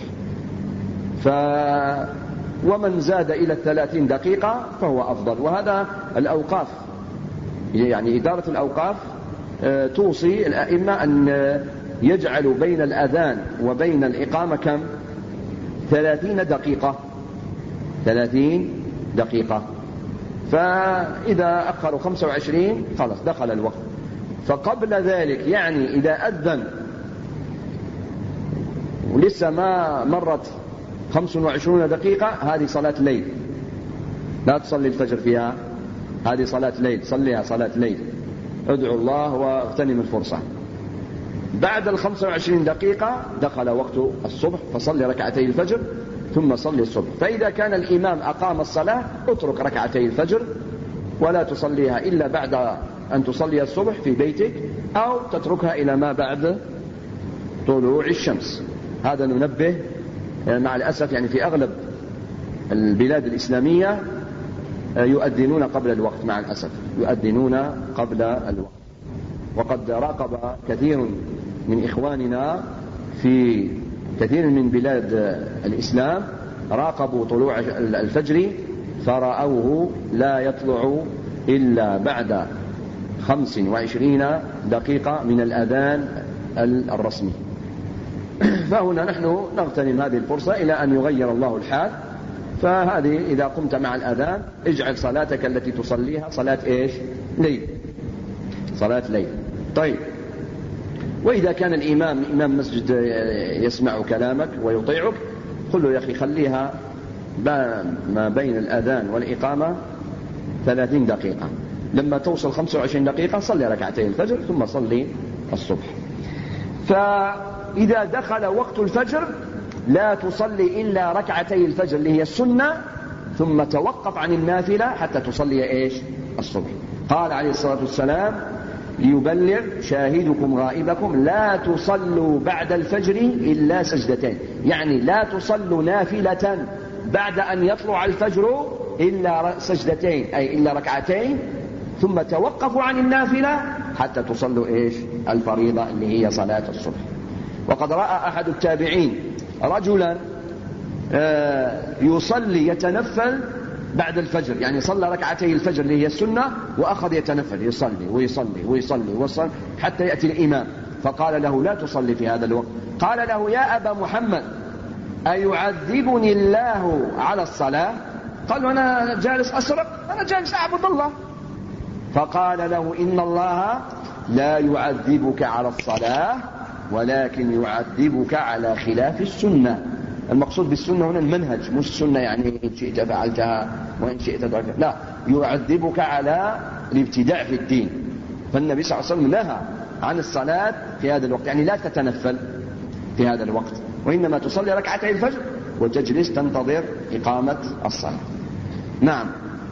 ومن زاد إلى 30 دقيقة فهو أفضل. وهذا الأوقاف، يعني إدارة الأوقاف توصي الأئمة أن يجعلوا بين الأذان وبين الإقامة كم؟ 30 دقيقة، 30 دقيقة. فإذا أخروا 25 خلاص دخل الوقت. فقبل ذلك يعني إذا أذن ولسه ما مرت 25 دقيقة هذه صلاة ليل، لا تصلي الفجر فيها، هذه صلاة ليل، صليها صلاة ليل، ادعو الله واغتنم الفرصة. بعد 25 دقيقة دخل وقت الصبح، فصلي ركعتي الفجر ثم صلي الصبح. فإذا كان الإمام أقام الصلاة اترك ركعتي الفجر ولا تصليها إلا بعد أن تصلي الصبح في بيتك، أو تتركها إلى ما بعد طلوع الشمس. هذا ننبه، مع الأسف يعني في أغلب البلاد الإسلامية يؤذنون قبل الوقت، مع الأسف يؤذنون قبل الوقت. وقد راقب كثير من إخواننا في كثير من بلاد الإسلام راقبوا طلوع الفجر فرأوه لا يطلع إلا بعد 25 دقيقة من الأذان الرسمي. فهنا نحن نغتنم هذه الفرصة إلى أن يغير الله الحال. فهذه إذا قمت مع الأذان اجعل صلاتك التي تصليها صلاة إيش؟ ليل، صلاة ليل. طيب، وإذا كان الإمام إمام مسجد يسمع كلامك ويطيعك قل له يا أخي خليها ما بين الأذان والإقامة 30 دقيقة، لما توصل 25 دقيقة صلي ركعتين الفجر ثم صلي الصبح. فإذا دخل وقت الفجر لا تصلي إلا ركعتي الفجر اللي هي السنة، ثم توقف عن النافلة حتى تصلي إيش؟ الصبح. قال عليه الصلاة والسلام ليبلغ شاهدكم غائبكم لا تصلوا بعد الفجر إلا سجدتين، يعني لا تصلوا نافلة بعد أن يطلع الفجر إلا سجدتين، أي إلا ركعتين، ثم توقفوا عن النافلة حتى تصلوا إيش؟ الفريضة اللي هي صلاة الصبح. وقد رأى أحد التابعين رجلا يصلي يتنفل بعد الفجر، يعني صلى ركعتي الفجر اللي هي السنة وأخذ يتنفل يصلي ويصلي ويصلي ويصلي حتى يأتي الإمام، فقال له لا تصلي في هذا الوقت. قال له يا أبا محمد أيعذبني الله على الصلاة؟ قال له أنا جالس أسرق، أنا جالس أعبد الله. فقال له إن الله لا يعذبك على الصلاة ولكن يعذبك على خلاف السنة. المقصود بالسنة هنا المنهج، مش السنة يعني إن شئت فعلتها وإن شئت تركتها، لا، يعذبك على الابتداع في الدين. فالنبي صلى الله عليه وسلم نهى عن الصلاة في هذا الوقت، يعني لا تتنفل في هذا الوقت، وإنما تصلي ركعتي الفجر وتجلس تنتظر إقامة الصلاة. نعم.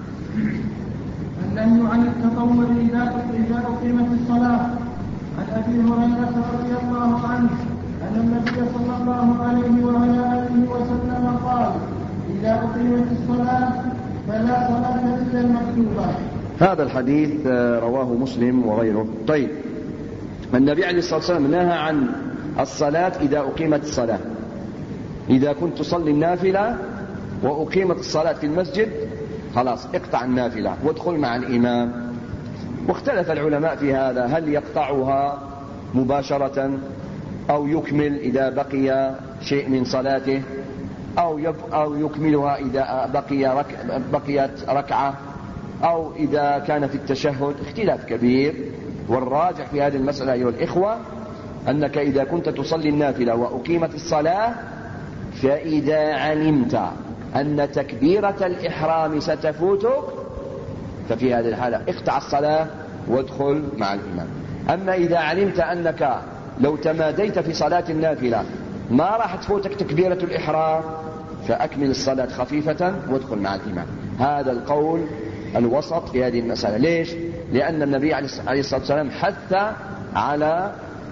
النهي عن التطور إذا أقيمت الصلاة. عن أبي هريرة رضي الله عنه أن النبي صلى الله عليه وعلى آله وسلم قال إذا أقيمت الصلاة فلا صلاة إلا المكتوبة. هذا الحديث رواه مسلم وغيره. طيب، النبي عليه الصلاة والسلام نهى عن الصلاة إذا أقيمت الصلاة. إذا كنت تصلي النافلة وأقيمت الصلاة في المسجد خلاص اقطع النافلة وادخل مع الإمام. واختلف العلماء في هذا، هل يقطعها مباشرة أو يكمل إذا بقي شيء من صلاته، أو يكملها إذا بقيت ركعة، أو إذا كان في التشهد. اختلاف كبير، والراجح في هذه المسألة أيها الإخوة أنك إذا كنت تصلي النافلة وأقيمت الصلاة فإذا علمت أن تكبيرة الإحرام ستفوتك ففي هذه الحالة اقطع الصلاة وادخل مع الإمام. أما إذا علمت أنك لو تماديت في صلاة النافلة ما راح تفوتك تكبيرة الإحرام فأكمل الصلاة خفيفة وادخل مع الإمام. هذا القول الوسط في هذه المسألة. ليش؟ لأن النبي عليه الصلاة والسلام حث على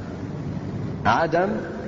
عدم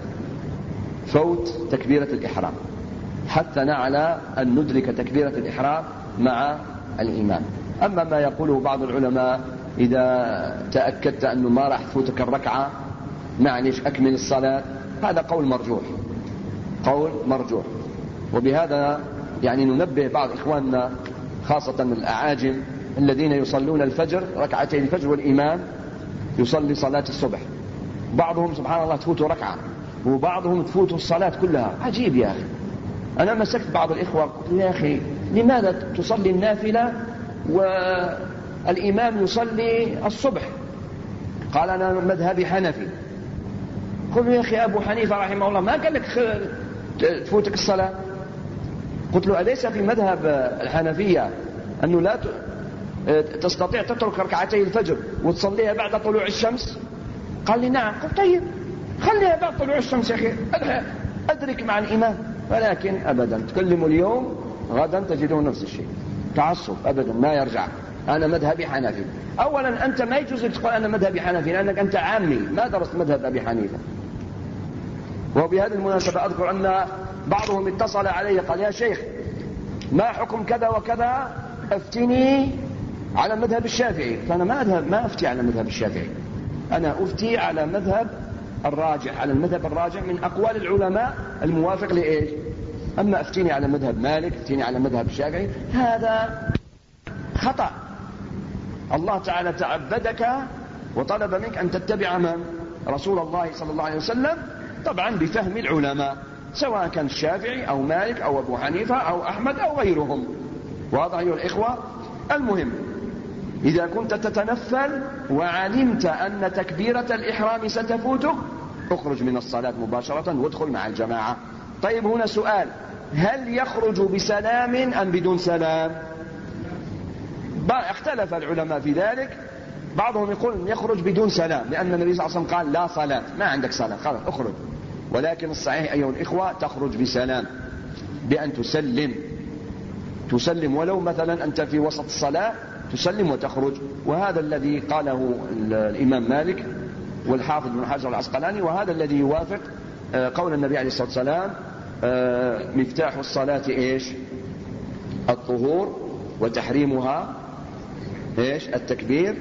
فوت تكبيرة الإحرام، حثنا على أن ندرك تكبيرة الإحرام مع الإمام. أما ما يقوله بعض العلماء إذا تأكدت أنه ما راح تفوتك الركعة معلش أكمل الصلاة، هذا قول مرجوح، قول مرجوح. وبهذا يعني ننبه بعض إخواننا خاصة الأعاجم الذين يصلون الفجر ركعتي الفجر والإمام يصلي صلاة الصبح، بعضهم سبحان الله تفوته ركعة وبعضهم تفوته الصلاة كلها. عجيب يا أخي. أنا مسكت بعض الإخوة قلت يا أخي لماذا تصلي النافلة والإمام يصلي الصبح؟ قال أنا مذهبي حنفي. قلت يا أخي أبو حنيفة رحمه الله ما قال لك تفوتك الصلاة؟ قلت له أليس في مذهب الحنفية أنه لا تستطيع تترك ركعتي الفجر وتصليها بعد طلوع الشمس؟ قال لي نعم. قلت طيب خليها بعد طلوع الشمس يا أخي، أدرك مع الإمام. ولكن أبدا تكلموا اليوم غدا تجدون نفس الشيء، تعصب أبدا ما يرجع. أنا مذهبي حنفي. أولا أنت ما يجوز تقول أنا مذهبي حنفي لأنك أنت عامي ما درست مذهب أبي حنيفة. وبهذه المناسبة أذكر أن بعضهم اتصل علي قال يا شيخ ما حكم كذا وكذا أفتني على مذهب الشافعي. فأنا ما أفتي على مذهب الشافعي، أنا أفتي على مذهب الراجح، على المذهب الراجح من أقوال العلماء الموافق لإيش. أما أفتيني على مذهب مالك، أفتيني على مذهب الشافعي، هذا خطأ. الله تعالى تعبدك وطلب منك أن تتبع من؟ رسول الله صلى الله عليه وسلم، طبعا بفهم العلماء سواء كان الشافعي أو مالك أو أبو حنيفة أو أحمد أو غيرهم. واضح أيها الإخوة؟ المهم إذا كنت تتنفل وعلمت أن تكبيرة الإحرام ستفوتك اخرج من الصلاة مباشرة وادخل مع الجماعة. طيب هنا سؤال، هل يخرج بسلام أم بدون سلام؟ اختلف العلماء في ذلك. بعضهم يقول يخرج بدون سلام لأن النبي صلى الله عليه وسلم قال لا صلاة، ما عندك صلاة خلاص اخرج. ولكن الصحيح أيها الإخوة تخرج بسلام، بأن تسلم ولو مثلا أنت في وسط الصلاة تسلم وتخرج. وهذا الذي قاله الإمام مالك والحافظ بن حجر العسقلاني، وهذا الذي يوافق قول النبي عليه الصلاة والسلام مفتاح الصلاة إيش؟ الطهور، وتحريمها إيش؟ التكبير،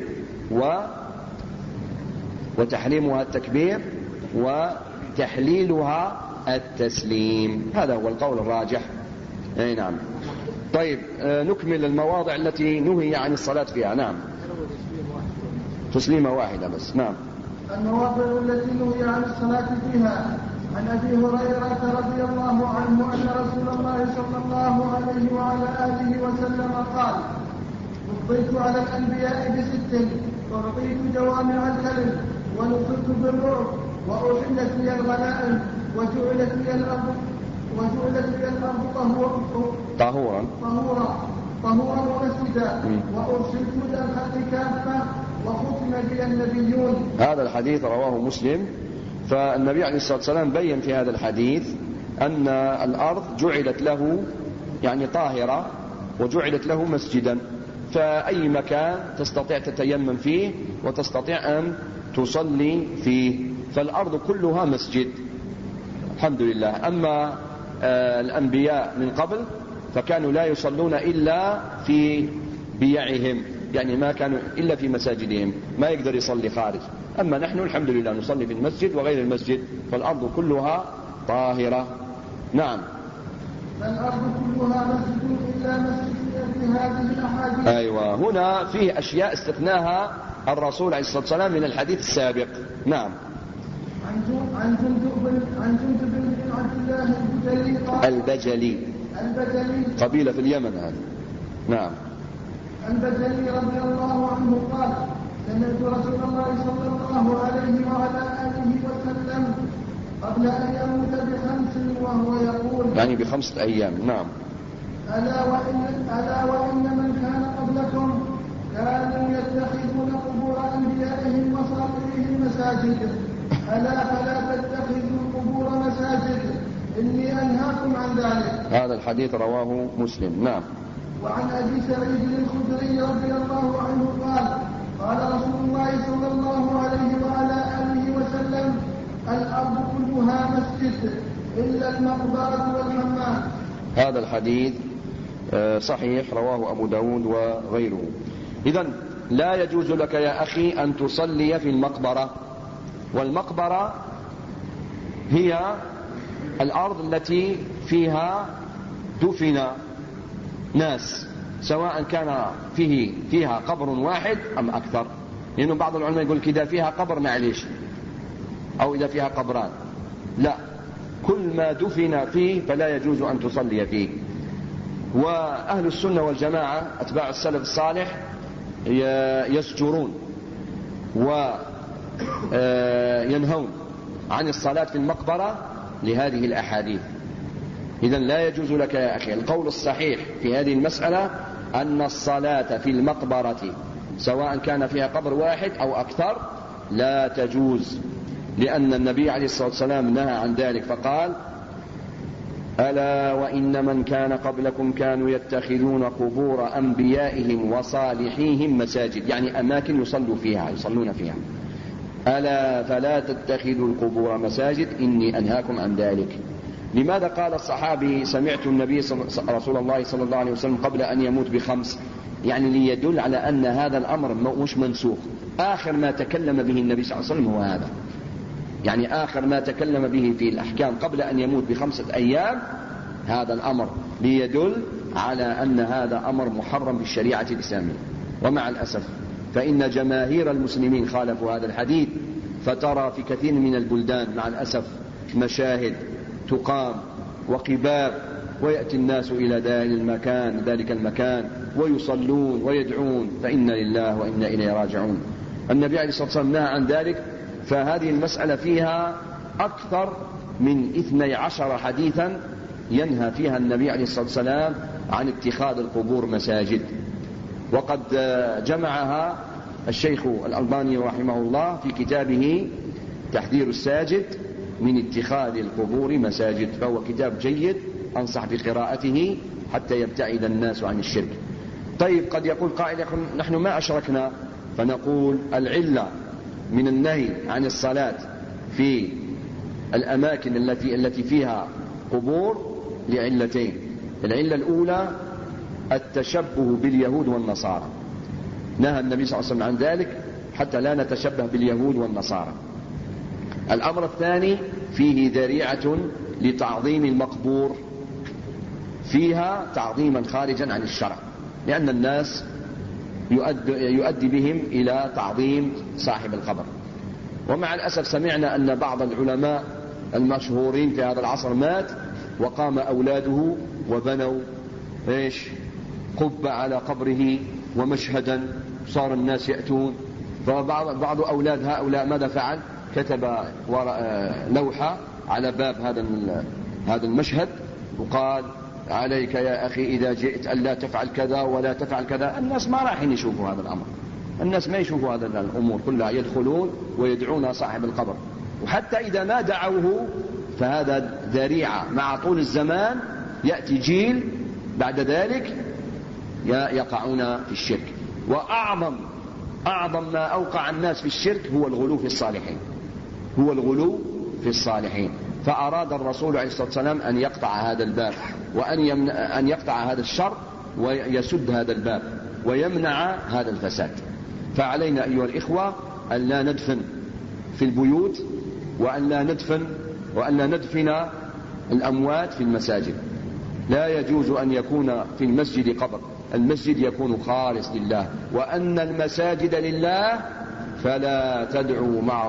وتحريمها التكبير، وتحليلها التسليم. هذا هو القول الراجح. أي نعم. طيب نكمل المواضع التي نهي عن الصلاة فيها. نعم تسليمة واحدة بس. نعم. المواضع التي نهي عن الصلاة فيها. عن أبي هريرة رضي الله عنه أن رسول الله صلى الله عليه وعلى آله وسلم قال فضلت على الأنبياء ب6 أعطيت جوامع الكلم ونصرت بالرعب وأحلت لي الغنائم وجعلت لي الأرض طهورا ومسجدا وأرسلت إلى الخلق كافة وختم بي النبيون. هذا الحديث رواه مسلم. فالنبي عليه الصلاة والسلام بين في هذا الحديث أن الأرض جعلت له يعني طاهرة وجعلت له مسجدا، فأي مكان تستطيع تتيمم فيه وتستطيع أن تصلي فيه، فالأرض كلها مسجد الحمد لله. أما الأنبياء من قبل فكانوا لا يصلون إلا في بيعهم، يعني ما كانوا إلا في مساجدهم، ما يقدر يصلي خارج. أما نحن الحمد لله نصلي في المسجد وغير المسجد، فالأرض كلها طاهرة. نعم. فالأرض كلها مسجد إلا مسجد في هذه الأحاديث. أيوة، هنا فيه أشياء استثناها الرسول عليه الصلاة والسلام من الحديث السابق. نعم. عن جندب بن عبد الله البجلي قبيلة في اليمن هذا. نعم. البجلي رضي الله عنه قال سمعت رسول الله صلى الله عليه وعلى آله وسلم قبل أن يموت ب5 وهو يقول يعني ب5 أيام. نعم. ألا وإن من كان قبلكم كانوا يتخذون قبور أنبيائهم وصالحهم مساجد، ألا فلا تتخذوا القبور مساجد إني أنهاكم عن ذلك. هذا الحديث رواه مسلم. نعم. وعن أبي سعيد الخدري رضي الله عنه قال قال رسول الله صلى الله عليه وعلى آله وسلم الأرض كلها مسجد إلا المقبرة والحمام. هذا الحديث صحيح، رواه أبو داود وغيره. إذن لا يجوز لك يا أخي أن تصلي في المقبرة، والمقبرة هي الأرض التي فيها دفن ناس، سواء كان فيها قبر واحد أم أكثر، لأنه بعض العلماء يقول إذا فيها قبر معليش، أو إذا فيها قبران، لا، كل ما دفن فيه فلا يجوز أن تصلي فيه. وأهل السنة والجماعة أتباع السلف الصالح يزجرون وينهون عن الصلاة في المقبرة لهذه الأحاديث. إذن لا يجوز لك يا أخي. القول الصحيح في هذه المسألة أن الصلاة في المقبرة سواء كان فيها قبر واحد أو أكثر لا تجوز، لأن النبي عليه الصلاة والسلام نهى عن ذلك فقال ألا وإن من كان قبلكم كانوا يتخذون قبور أنبيائهم وصالحيهم مساجد، يعني أماكن يصلون فيها. ألا فلا تتخذوا القبور مساجد إني أنهاكم عن ذلك. لماذا قال الصحابي سمعت النبي رسول الله صلى الله عليه وسلم قبل أن يموت ب5؟ يعني ليدل على أن هذا الأمر مش منسوخ. آخر ما تكلم به النبي صلى الله عليه وسلم هو هذا، يعني آخر ما تكلم به في الأحكام قبل أن يموت ب5 أيام هذا الأمر، ليدل على أن هذا أمر محرم في الشريعة الإسلامية. ومع الأسف فإن جماهير المسلمين خالفوا هذا الحديث، فترى في كثير من البلدان مع الأسف مشاهد تقام وقباب، ويأتي الناس إلى ذلك المكان ويصلون ويدعون، فإنا لله وإنا إليه راجعون. النبي عليه الصلاة والسلام نهى عن ذلك، فهذه المسألة فيها أكثر من 12 حديثا ينهى فيها النبي عليه الصلاة والسلام عن اتخاذ القبور مساجد. وقد جمعها الشيخ الألباني رحمه الله في كتابه تحذير الساجد من اتخاذ القبور مساجد، فهو كتاب جيد أنصح بقراءته حتى يبتعد الناس عن الشرك. طيب، قد يقول قائل نحن ما أشركنا، فنقول العلة من النهي عن الصلاة في الأماكن التي فيها قبور لعلتين. العلة الأولى التشبه باليهود والنصارى، نهى النبي صلى الله عليه وسلم عن ذلك حتى لا نتشبه باليهود والنصارى. الأمر الثاني فيه ذريعة لتعظيم المقبور، فيها تعظيما خارجا عن الشرع، لأن الناس يؤدي بهم إلى تعظيم صاحب القبر. ومع الأسف سمعنا أن بعض العلماء المشهورين في هذا العصر مات، وقام أولاده وبنوا قبة على قبره ومشهدا، صار الناس يأتون. فبعض أولاد هؤلاء ماذا فعل؟ كتب لوحة على باب هذا المشهد وقال عليك يا أخي إذا جئت ألا تفعل كذا ولا تفعل كذا. الناس ما راح يشوفوا هذا الأمر، الناس ما يشوفوا هذا الأمور كلها، يدخلون ويدعون صاحب القبر، وحتى إذا ما دعوه فهذا ذريعة. مع طول الزمان يأتي جيل بعد ذلك يقعون في الشرك. وأعظم ما أوقع الناس في الشرك هو الغلو في الصالحين، فأراد الرسول عليه الصلاة والسلام أن يقطع هذا الباب، وأن يقطع هذا الشر ويسد هذا الباب ويمنع هذا الفساد. فعلينا أيها الإخوة أن لا ندفن في البيوت، وأن لا ندفن الأموات في المساجد. لا يجوز أن يكون في المسجد قبر، المسجد يكون خالص لله، وأن المساجد لله فلا تدعوا مع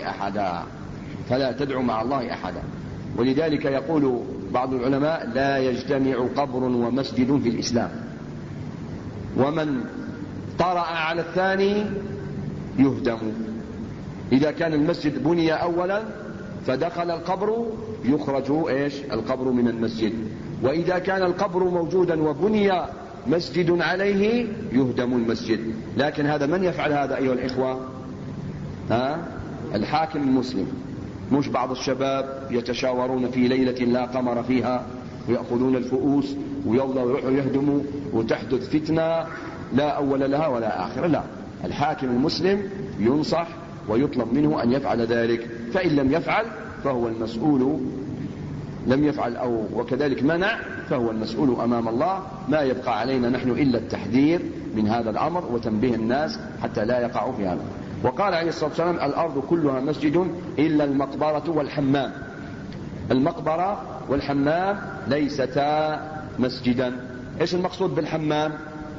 الله أحدا. ولذلك يقول بعض العلماء لا يجتمع قبر ومسجد في الإسلام، ومن طرأ على الثاني يهدم. إذا كان المسجد بني أولا فدخل القبر يخرج القبر من المسجد، وإذا كان القبر موجودا وبني مسجد عليه يهدم المسجد. لكن هذا من يفعل هذا أيها الإخوة؟ الحاكم المسلم مش بعض الشباب يتشاورون في ليلة لا قمر فيها ويأخذون الفؤوس ويروحوا يهدموا وتحدث فتنة لا أول لها ولا آخر. لا، الحاكم المسلم ينصح ويطلب منه أن يفعل ذلك، فإن لم يفعل فهو المسؤول، لم يفعل أو وكذلك منع فهو المسؤول أمام الله. ما يبقى علينا نحن إلا التحذير من هذا الأمر وتنبيه الناس حتى لا يقعوا في هذا. وقال عليه الصلاة والسلام: الأرض كلها مسجد إلا المقبرة والحمام. المقبرة والحمام ليستا مسجدا. إيش المقصود بالحمام؟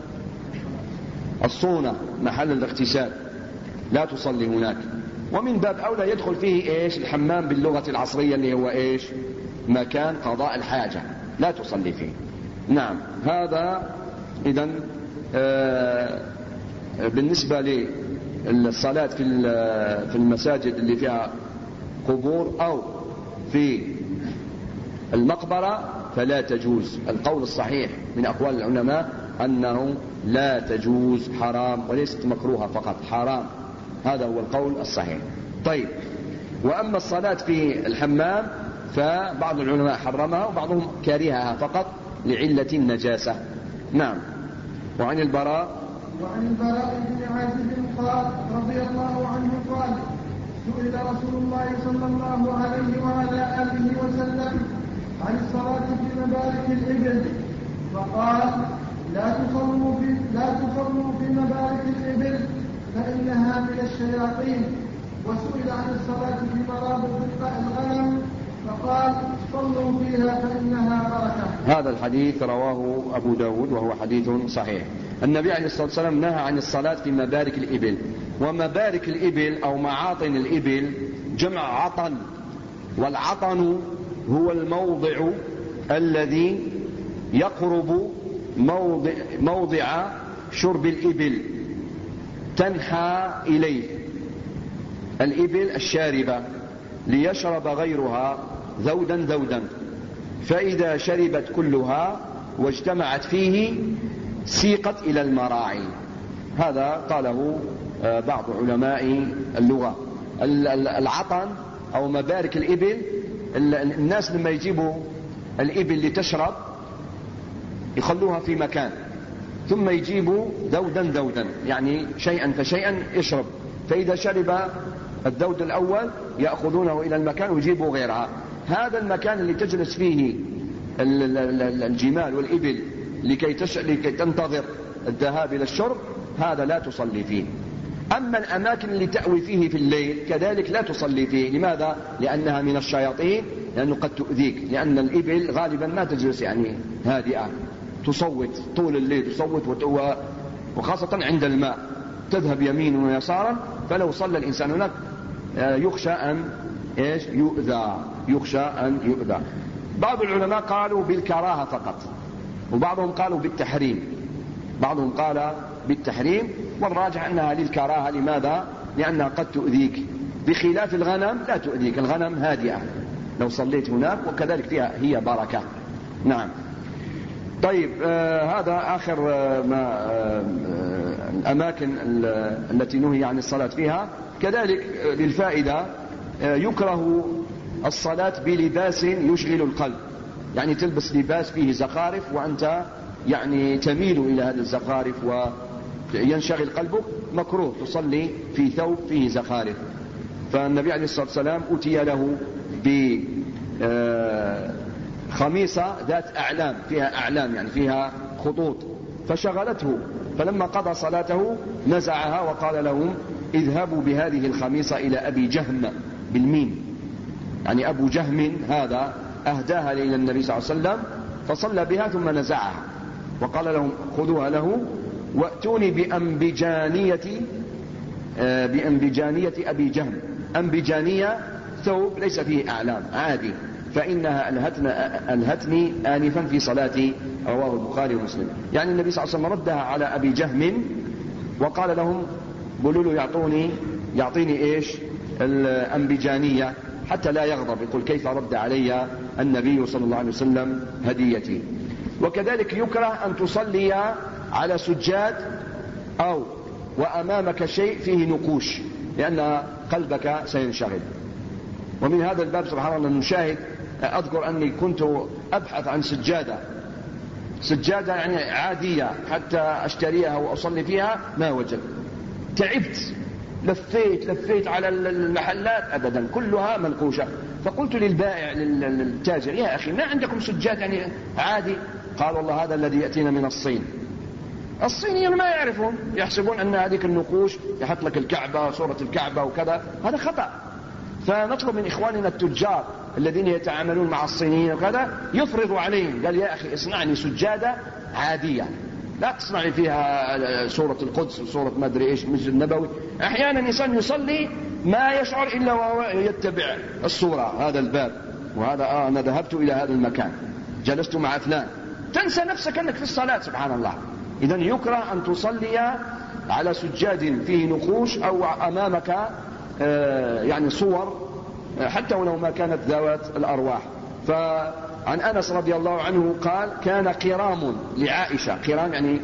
الصونة، محل الاغتسال، لا تصلي هناك. ومن باب أولى يدخل فيه إيش الحمام باللغة العصرية اللي هو إيش مكان قضاء الحاجة، لا تصلي فيه. نعم، هذا إذن بالنسبة للصلاة في المساجد اللي فيها قبور أو في المقبرة فلا تجوز. القول الصحيح من أقوال العلماء أنه لا تجوز، حرام، وليست مكروهة فقط، حرام. هذا هو القول الصحيح. طيب، وأما الصلاة في الحمام فبعض العلماء حرمها وبعضهم كرهها فقط لعلة النجاسة. نعم. وعن البراء بن عازب قال رضي الله عنه قال: سئل رسول الله صلى الله عليه وعلى آله وسلم عن الصلاة في مبارك الإبل، فقال: لا تصلوا في مبارك الإبل فإنها من الشياطين. وسئل عن الصلاة في مرابط الغنم فقال: صلوا فيها فإنها بركة. هذا الحديث رواه أبو داود وهو حديث صحيح. النبي عليه الصلاة والسلام نهى عن الصلاة في مبارك الإبل. ومبارك الإبل أو معاطن الإبل جمع عطن، والعطن هو الموضع الذي يقرب موضع شرب الإبل تنحى إليه الإبل الشاربة ليشرب غيرها ذودا ذودا، فإذا شربت كلها واجتمعت فيه سيقت إلى المراعي. هذا قاله بعض علماء اللغة. العطن أو مبارك الإبل، الناس لما يجيبوا الإبل لتشرب يخلوها في مكان، ثم يجيبوا ذودا ذودا، يعني شيئا فشيئا يشرب، فإذا شرب الذود الأول يأخذونه إلى المكان ويجيبوا غيرها. هذا المكان اللي تجلس فيه الجمال والإبل لكي تنتظر الذهاب إلى الشرب، هذا لا تصلي فيه. أما الأماكن اللي تأوي فيه في الليل كذلك لا تصلي فيه. لماذا؟ لأنها من الشياطين، لأنه قد تؤذيك، لأن الإبل غالبا ما تجلس يعني هادئة، تصوت طول الليل، تصوت وخاصة عند الماء تذهب يمينا ويسارا، فلو صلى الإنسان هناك يخشى أن يؤذى. بعض العلماء قالوا بالكراهة فقط، وبعضهم قالوا بالتحريم. بعضهم قال بالتحريم، والراجح أنها للكراهة. لماذا؟ لأنها قد تؤذيك، بخلاف الغنم لا تؤذيك، الغنم هادئة لو صليت هناك، وكذلك فيها هي بركة. نعم. طيب، هذا آخر الأماكن التي نهي عن الصلاة فيها. كذلك للفائدة يكره الصلاة بلباس يشغل القلب، يعني تلبس لباس فيه زخارف وأنت يعني تميل إلى هذه الزخارف وينشغل قلبك، مكروه تصلي في ثوب فيه زخارف. فالنبي عليه الصلاة والسلام أتي له بخميصة ذات أعلام، فيها أعلام يعني فيها خطوط، فشغلته، فلما قضى صلاته نزعها وقال لهم: اذهبوا بهذه الخميصة إلى أبي جهم بالميم، يعني أبو جهم هذا أهداها إلى النبي صلى الله عليه وسلم، فصلى بها ثم نزعها وقال لهم: خذوها له وأتوني بأنبجانية أبي جهم. أنبجانية ثوب ليس فيه أعلام، عادي، فإنها ألهتني آنفا في صلاتي، رواه البخاري ومسلم. يعني النبي صلى الله عليه وسلم ردها على أبي جهم وقال لهم: قولوا له يعطيني إيش الأنبجانية حتى لا يغضب، يقول كيف رد علي النبي صلى الله عليه وسلم هديتي. وكذلك يكره أن تصلي على سجاد أو وأمامك شيء فيه نقوش، لأن قلبك سينشغل. ومن هذا الباب سبحان الله نشاهد، أذكر أني كنت أبحث عن سجادة يعني عادية حتى أشتريها وأصلي فيها، ما وجدت. تعبت، لفيت على المحلات أبدا كلها منقوشة. فقلت للبائع للتاجر: يا أخي ما عندكم سجاد يعني عادي؟ قال: والله هذا الذي يأتينا من الصين. الصينيين ما يعرفون، يحسبون أن هذه النقوش يحط لك الكعبة، صورة الكعبة وكذا، هذا خطأ. فنطلب من إخواننا التجار الذين يتعاملون مع الصينيين وكذا يفرضوا عليهم، قال: يا أخي اصنعني سجادة عادية، لا تصنع فيها صورة القدس وصورة ما أدري إيش، مسجد النبوي. أحيانا إنسان يصلي ما يشعر إلا وهو يتبع الصورة. هذا الباب، وهذا أنا ذهبت إلى هذا المكان، جلست مع فلان، تنسى نفسك أنك في الصلاة سبحان الله. إذن يكره أن تصلي على سجاد فيه نقوش أو أمامك يعني صور، حتى ولو ما كانت ذوات الأرواح. فعن أنس رضي الله عنه قال: كان قرام لعائشة، قرام يعني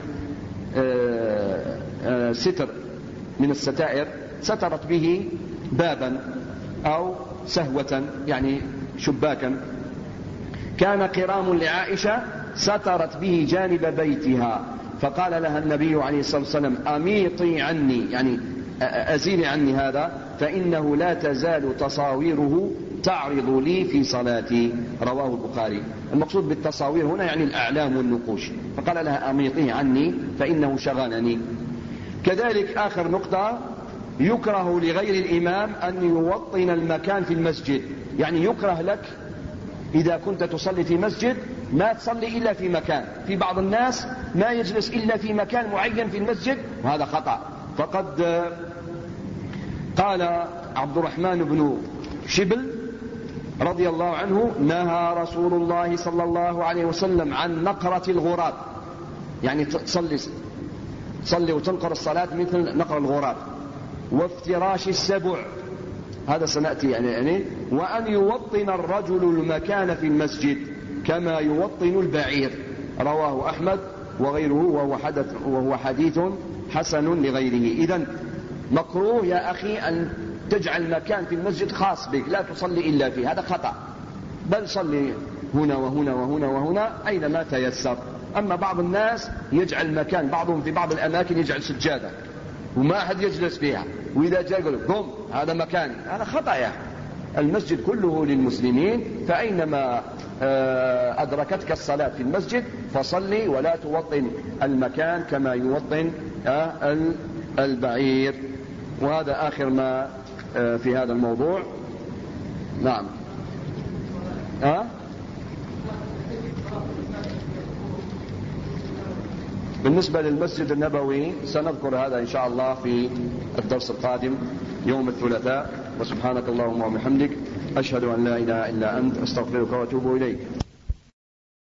ستر من الستائر سترت به بابا أو سهوة يعني شباكا. كان قرام لعائشة سترت به جانب بيتها، فقال لها النبي عليه الصلاة والسلام: أميطي عني، يعني أزيلي عني هذا، فإنه لا تزال تصاويره تعرض لي في صلاتي. رواه البخاري. المقصود بالتصاوير هنا يعني الأعلام والنقوش، فقال لها: أميطي عني فإنه شغلني. كذلك آخر نقطة: يكره لغير الإمام أن يوطن المكان في المسجد، يعني يكره لك إذا كنت تصلي في مسجد ما تصلي إلا في مكان. في بعض الناس ما يجلس إلا في مكان معين في المسجد، وهذا خطأ. فقد قال عبد الرحمن بن شبل رضي الله عنه: نهى رسول الله صلى الله عليه وسلم عن نقرة الغراب، يعني تصلي وتنقر الصلاة مثل نقر الغراب، وافتراش السبع، هذا سنأتي يعني وأن يوطن الرجل المكان في المسجد كما يوطن البعير. رواه أحمد وغيره، وهو حديث حسن لغيره. إذن مكروه يا أخي أن تجعل مكان في المسجد خاص بك لا تصلي إلا فيه، هذا خطأ، بل صلي هنا وهنا وهنا وهنا أينما تيسر. أما بعض الناس يجعل مكان، بعضهم في بعض الأماكن يجعل سجادة وما أحد يجلس فيها، وإذا جاء يقول قم هذا مكاني، هذا خطأ يا أخي. المسجد كله للمسلمين، فأينما أدركتك الصلاة في المسجد فصلي، ولا توطن المكان كما يوطن البعير. وهذا آخر ما في هذا الموضوع. نعم. بالنسبة للمسجد النبوي سنذكر هذا إن شاء الله في الدرس القادم يوم الثلاثاء. وسبحانك اللهم وبحمدك، أشهد أن لا إله إلا أنت، أستغفرك وأتوب إليك.